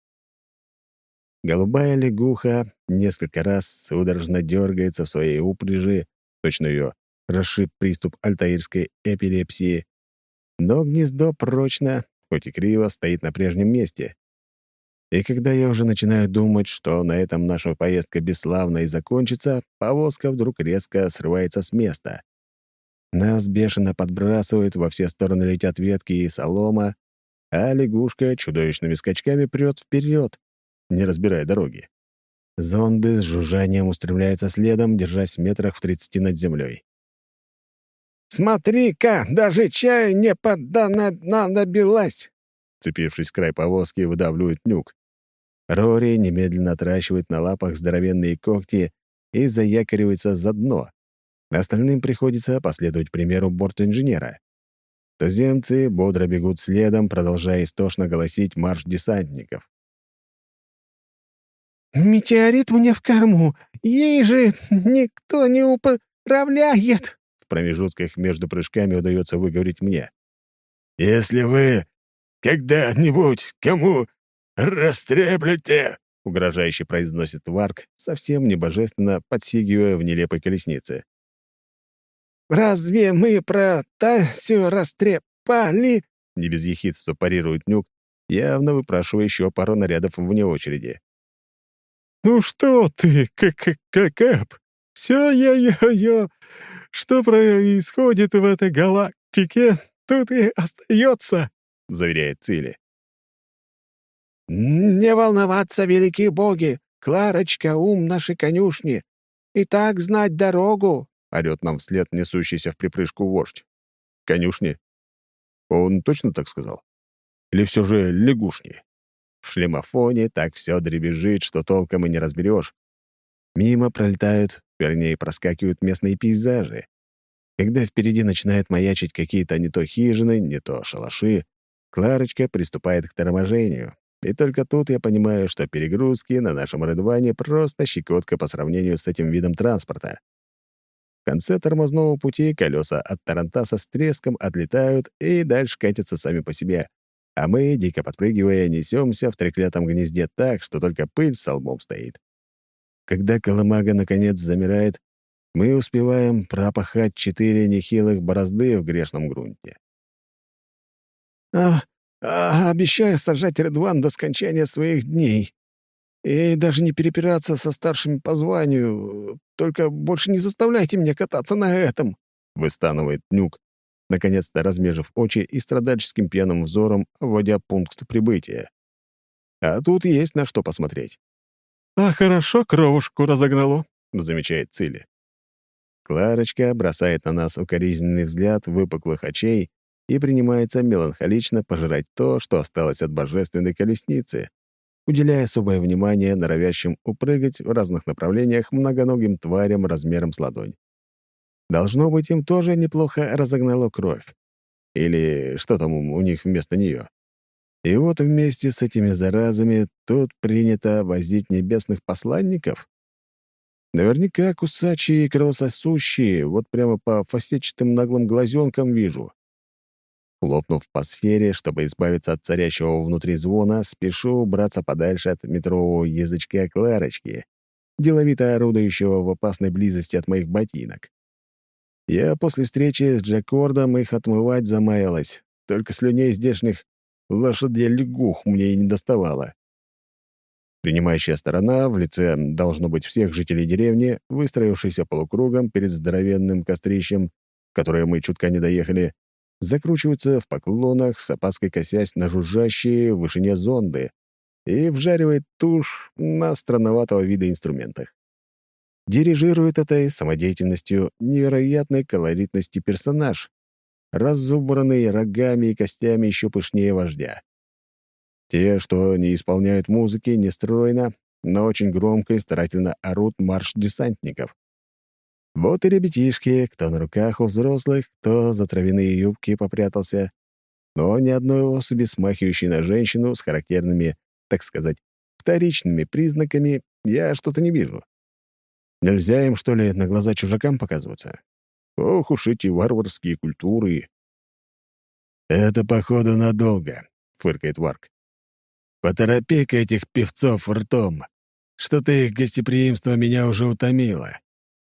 Голубая лягуха несколько раз судорожно дергается в своей упряжи, точно ее расшиб приступ альтаирской эпилепсии. Но гнездо прочно, хоть и криво, стоит на прежнем месте. И когда я уже начинаю думать, что на этом наша поездка бесславно и закончится, повозка вдруг резко срывается с места. Нас бешено подбрасывают, во все стороны летят ветки и солома, а лягушка чудовищными скачками прет вперед, не разбирая дороги. Зонды с жужжанием устремляются следом, держась в метрах в тридцати над землей. «Смотри-ка, даже чаю не понадобилось!» Цепившись в край повозки, выдавливает Нюк. Рори немедленно отращивает на лапах здоровенные когти и заякоривается за дно. Остальным приходится последовать примеру бортинженера. Туземцы бодро бегут следом, продолжая истошно голосить марш десантников. «Метеорит мне в корму! Ей же никто не управляет!» В промежутках между прыжками удается выговорить мне. «Если вы когда-нибудь кому растреплете!» — угрожающе произносит Варк, совсем небожественно подсигивая в нелепой колеснице. «Разве мы про Тасю растрепали?» — не без ехидства парирует Нюк, явно выпрашивая еще пару нарядов вне очереди. «Ну что ты, как-как-кап? Все я-я-я. Что происходит в этой галактике, тут и остается», — заверяет Цили. «Не волноваться, великие боги! Кларочка — ум нашей конюшни. И так знать дорогу!» — орёт нам вслед несущийся в припрыжку вождь. «Конюшни? Он точно так сказал? Или все же лягушни?» В шлемофоне так все дребезжит, что толком и не разберешь. Мимо пролетают, вернее, проскакивают местные пейзажи. Когда впереди начинают маячить какие-то не то хижины, не то шалаши, Кларочка приступает к торможению. И только тут я понимаю, что перегрузки на нашем Редване просто щекотка по сравнению с этим видом транспорта. В конце тормозного пути колеса от тарантаса с треском отлетают и дальше катятся сами по себе, а мы, дико подпрыгивая, несемся в треклятом гнезде так, что только пыль столбом стоит. Когда колымага наконец замирает, мы успеваем пропахать четыре нехилых борозды в грешном грунте. А, а, «Обещаю сажать Редван до скончания своих дней. И даже не перепираться со старшими по званию. Только больше не заставляйте меня кататься на этом», — выстанывает Нюк, наконец-то размежив очи и страдальческим пьяным взором вводя пункт прибытия. А тут есть на что посмотреть. «А хорошо кровушку разогнало», — замечает Цили. Кларочка бросает на нас укоризненный взгляд выпуклых очей и принимается меланхолично пожирать то, что осталось от божественной колесницы, уделяя особое внимание норовящим упрыгать в разных направлениях многоногим тварям размером с ладонь. Должно быть, им тоже неплохо разогнало кровь. Или что там у них вместо нее. И вот вместе с этими заразами тут принято возить небесных посланников. Наверняка кусачие и кровососущие, вот прямо по фасетчатым наглым глазенкам вижу. Хлопнув по сфере, чтобы избавиться от царящего внутри звона, спешу убраться подальше от метрового язычка Кларочки, деловито орудующего в опасной близости от моих ботинок. Я после встречи с Джакордом их отмывать замаялась, только слюней здешних лошадей-лягух мне и не доставало. Принимающая сторона, в лице, должно быть, всех жителей деревни, выстроившийся полукругом перед здоровенным кострищем, в которое мы чутка не доехали, закручиваются в поклонах, с опаской косясь на жужжащие в вышине зонды и вжаривает тушь на странноватого вида инструментах. Дирижирует этой самодеятельностью невероятной колоритности персонаж, разубранный рогами и костями еще пышнее вождя. Те, что не исполняют музыки, нестройно, но очень громко и старательно орут марш десантников. Вот и ребятишки, кто на руках у взрослых, кто за травяные юбки попрятался, но ни одной особи, смахивающей на женщину с характерными, так сказать, вторичными признаками, я что-то не вижу. Нельзя им, что ли, на глаза чужакам показываться? Ох уж эти варварские культуры. «Это, походу, надолго», — фыркает Варк. «Поторопи-ка этих певцов ртом. Что-то их гостеприимство меня уже утомило».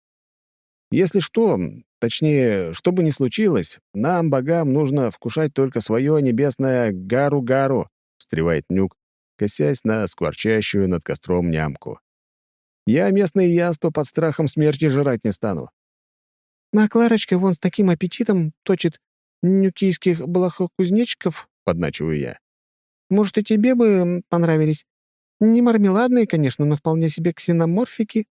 Если что, точнее, что бы ни случилось, нам, богам, нужно вкушать только свое небесное гару-гару, — встревает Нюк, косясь на скворчащую над костром нямку. Я местные яства под страхом смерти жрать не стану. «А Кларочка вон с таким аппетитом точит нюкийских балахокузнечиков», — подначиваю я. Может, и тебе бы м, понравились. Не мармеладные, конечно, но вполне себе ксеноморфики».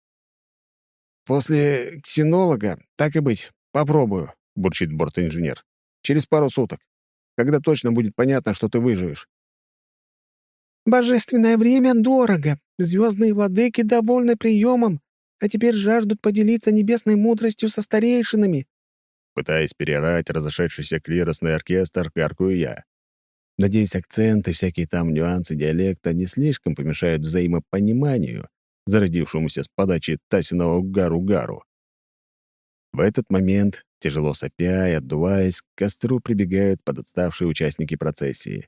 «После ксенолога, так и быть, попробую», — бурчит бортинженер. «Через пару суток, когда точно будет понятно, что ты выживешь». «Божественное время дорого. Звездные владыки довольны приемом, а теперь жаждут поделиться небесной мудростью со старейшинами». Пытаясь переорать разошедшийся клиросный оркестр, гаркую я. Надеюсь, акцент и всякие там нюансы диалекта не слишком помешают взаимопониманию, зародившемуся с подачи Тасиного гару-гару. В этот момент, тяжело сопя и отдуваясь, к костру прибегают подотставшие участники процессии.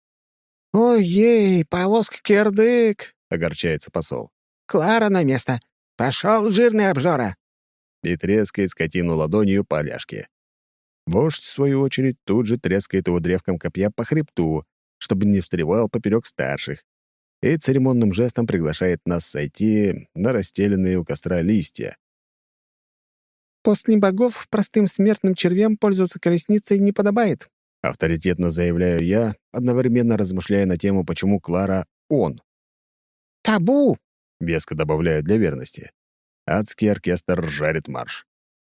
«Ой-ей, повозка кирдык!» — огорчается посол. «Клара на место! Пошел, жирный обжора!» И трескает скотину ладонью по ляжке. Вождь, в свою очередь, тут же трескает его древком копья по хребту, чтобы не встревал поперек старших, и церемонным жестом приглашает нас сойти на расстеленные у костра листья. «После богов простым смертным червям пользоваться колесницей не подобает». Авторитетно заявляю я, одновременно размышляя на тему, почему Клара — он. «Табу!» — веско добавляю для верности. Адский оркестр жарит марш.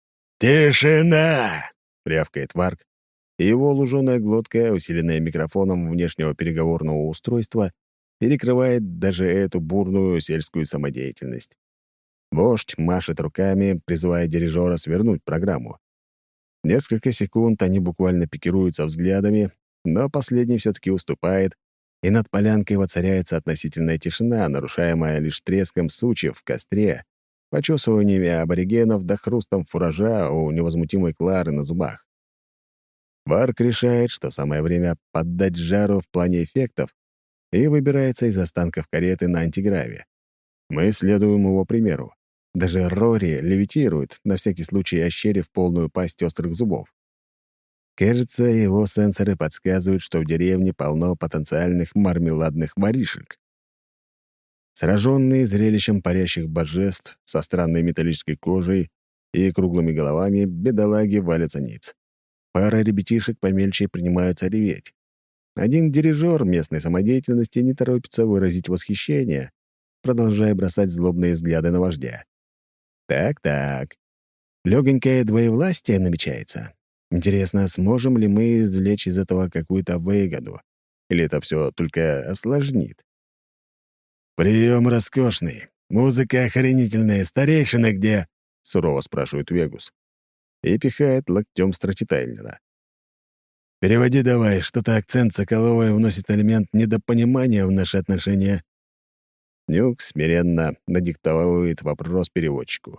«Тишина!» — рявкает Варк, и его луженая глотка, усиленная микрофоном внешнего переговорного устройства, перекрывает даже эту бурную сельскую самодеятельность. Вождь машет руками, призывая дирижера свернуть программу. Несколько секунд они буквально пикируются взглядами, но последний все-таки уступает, и над полянкой воцаряется относительная тишина, нарушаемая лишь треском сучьев в костре, почесываниями аборигенов да хрустом фуража у невозмутимой Клары на зубах. Варк решает, что самое время поддать жару в плане эффектов, и выбирается из останков кареты на антиграве. Мы следуем его примеру. Даже Рори левитирует, на всякий случай ощерив полную пасть острых зубов. Кажется, его сенсоры подсказывают, что в деревне полно потенциальных мармеладных воришек. Сраженные зрелищем парящих божеств со странной металлической кожей и круглыми головами, бедолаги валятся ниц. Пара ребятишек помельче принимаются реветь. Один дирижер местной самодеятельности не торопится выразить восхищение, продолжая бросать злобные взгляды на вождя. Так-так. Легонькое двоевластие намечается. Интересно, сможем ли мы извлечь из этого какую-то выгоду? Или это все только осложнит? «Прием роскошный. Музыка охренительная. Старейшина где?» — сурово спрашивает Вегус. И пихает локтем стратитайлера. «Переводи давай, что-то акцент Соколовой вносит элемент недопонимания в наши отношения». Нюк смиренно надиктовывает вопрос переводчику.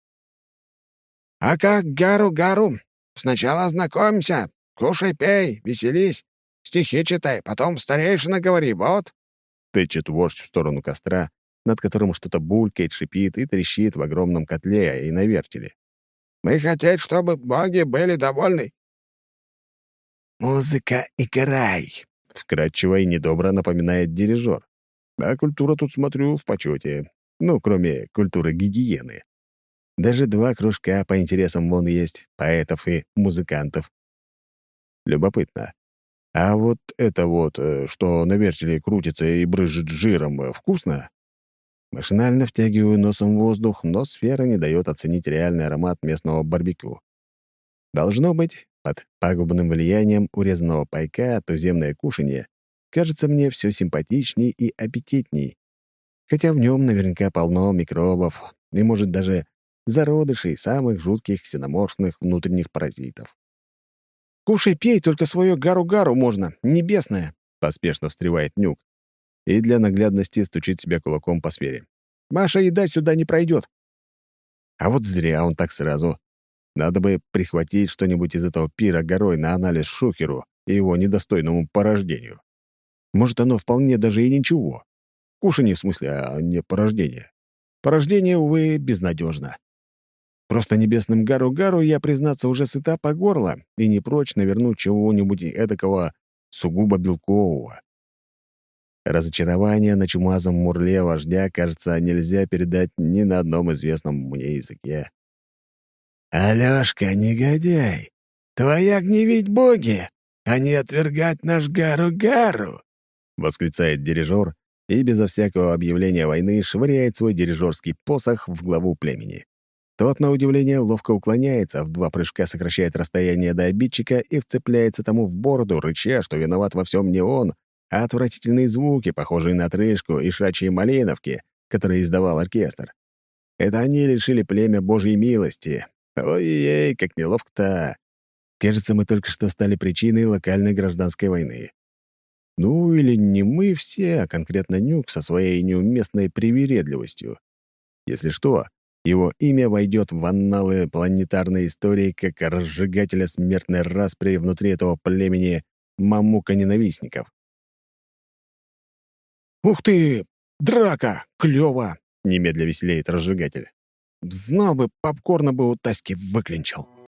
«А как Гару-Гару? Сначала знакомься, кушай, пей, веселись, стихи читай, потом старейшина говори, вот». Тычет вождь в сторону костра, над которым что-то булькает, шипит и трещит в огромном котле и на вертеле. «Мы хотим, чтобы боги были довольны». «Музыка и край», — вкратчиво и недобро напоминает дирижер. А культура тут, смотрю, в почете. Ну, кроме культуры гигиены. Даже два кружка по интересам вон есть, поэтов и музыкантов. Любопытно. А вот это вот, э, что на вертеле крутится и брызжет жиром, э, вкусно? Машинально втягиваю носом воздух, но сфера не дает оценить реальный аромат местного барбекю. Должно быть, под пагубным влиянием урезанного пайка туземное кушанье кажется мне все симпатичней и аппетитней, хотя в нем наверняка полно микробов и, может, даже зародышей самых жутких ксеноморфных внутренних паразитов. «Кушай, пей, только свое гару-гару можно, небесное», — поспешно встревает Нюк и для наглядности стучит себя кулаком по сфере. «Маша еда сюда не пройдет». А вот зря он так сразу. Надо бы прихватить что-нибудь из этого пира горой на анализ Шухеру и его недостойному порождению. Может, оно вполне даже и ничего. Кушанье в смысле, а не порождение. Порождение, увы, безнадежно. Просто небесным гару-гару я, признаться, уже сыта по горло и не прочь навернуть чего-нибудь эдакого сугубо белкового. Разочарование на чумазом мурле вождя, кажется, нельзя передать ни на одном известном мне языке. «Алёшка, негодяй, твоя гневить боги, а не отвергать наш гару-гару!» — восклицает дирижер и безо всякого объявления войны швыряет свой дирижерский посох в главу племени. Тот, на удивление, ловко уклоняется, в два прыжка сокращает расстояние до обидчика и вцепляется тому в бороду, рыча, что виноват во всем не он, а отвратительные звуки, похожие на отрыжку и шачьи малиновки, которые издавал оркестр. Это они лишили племя Божьей милости. Ой-ей, как неловко-то. Кажется, мы только что стали причиной локальной гражданской войны. Ну, или не мы все, а конкретно Нюк со своей неуместной привередливостью. Если что, его имя войдет в анналы планетарной истории как разжигателя смертной распри внутри этого племени мамука-ненавистников. «Ух ты! Драка! Клёво!» — немедля веселеет разжигатель. «Знал бы, попкорна бы у Таськи выклинчил».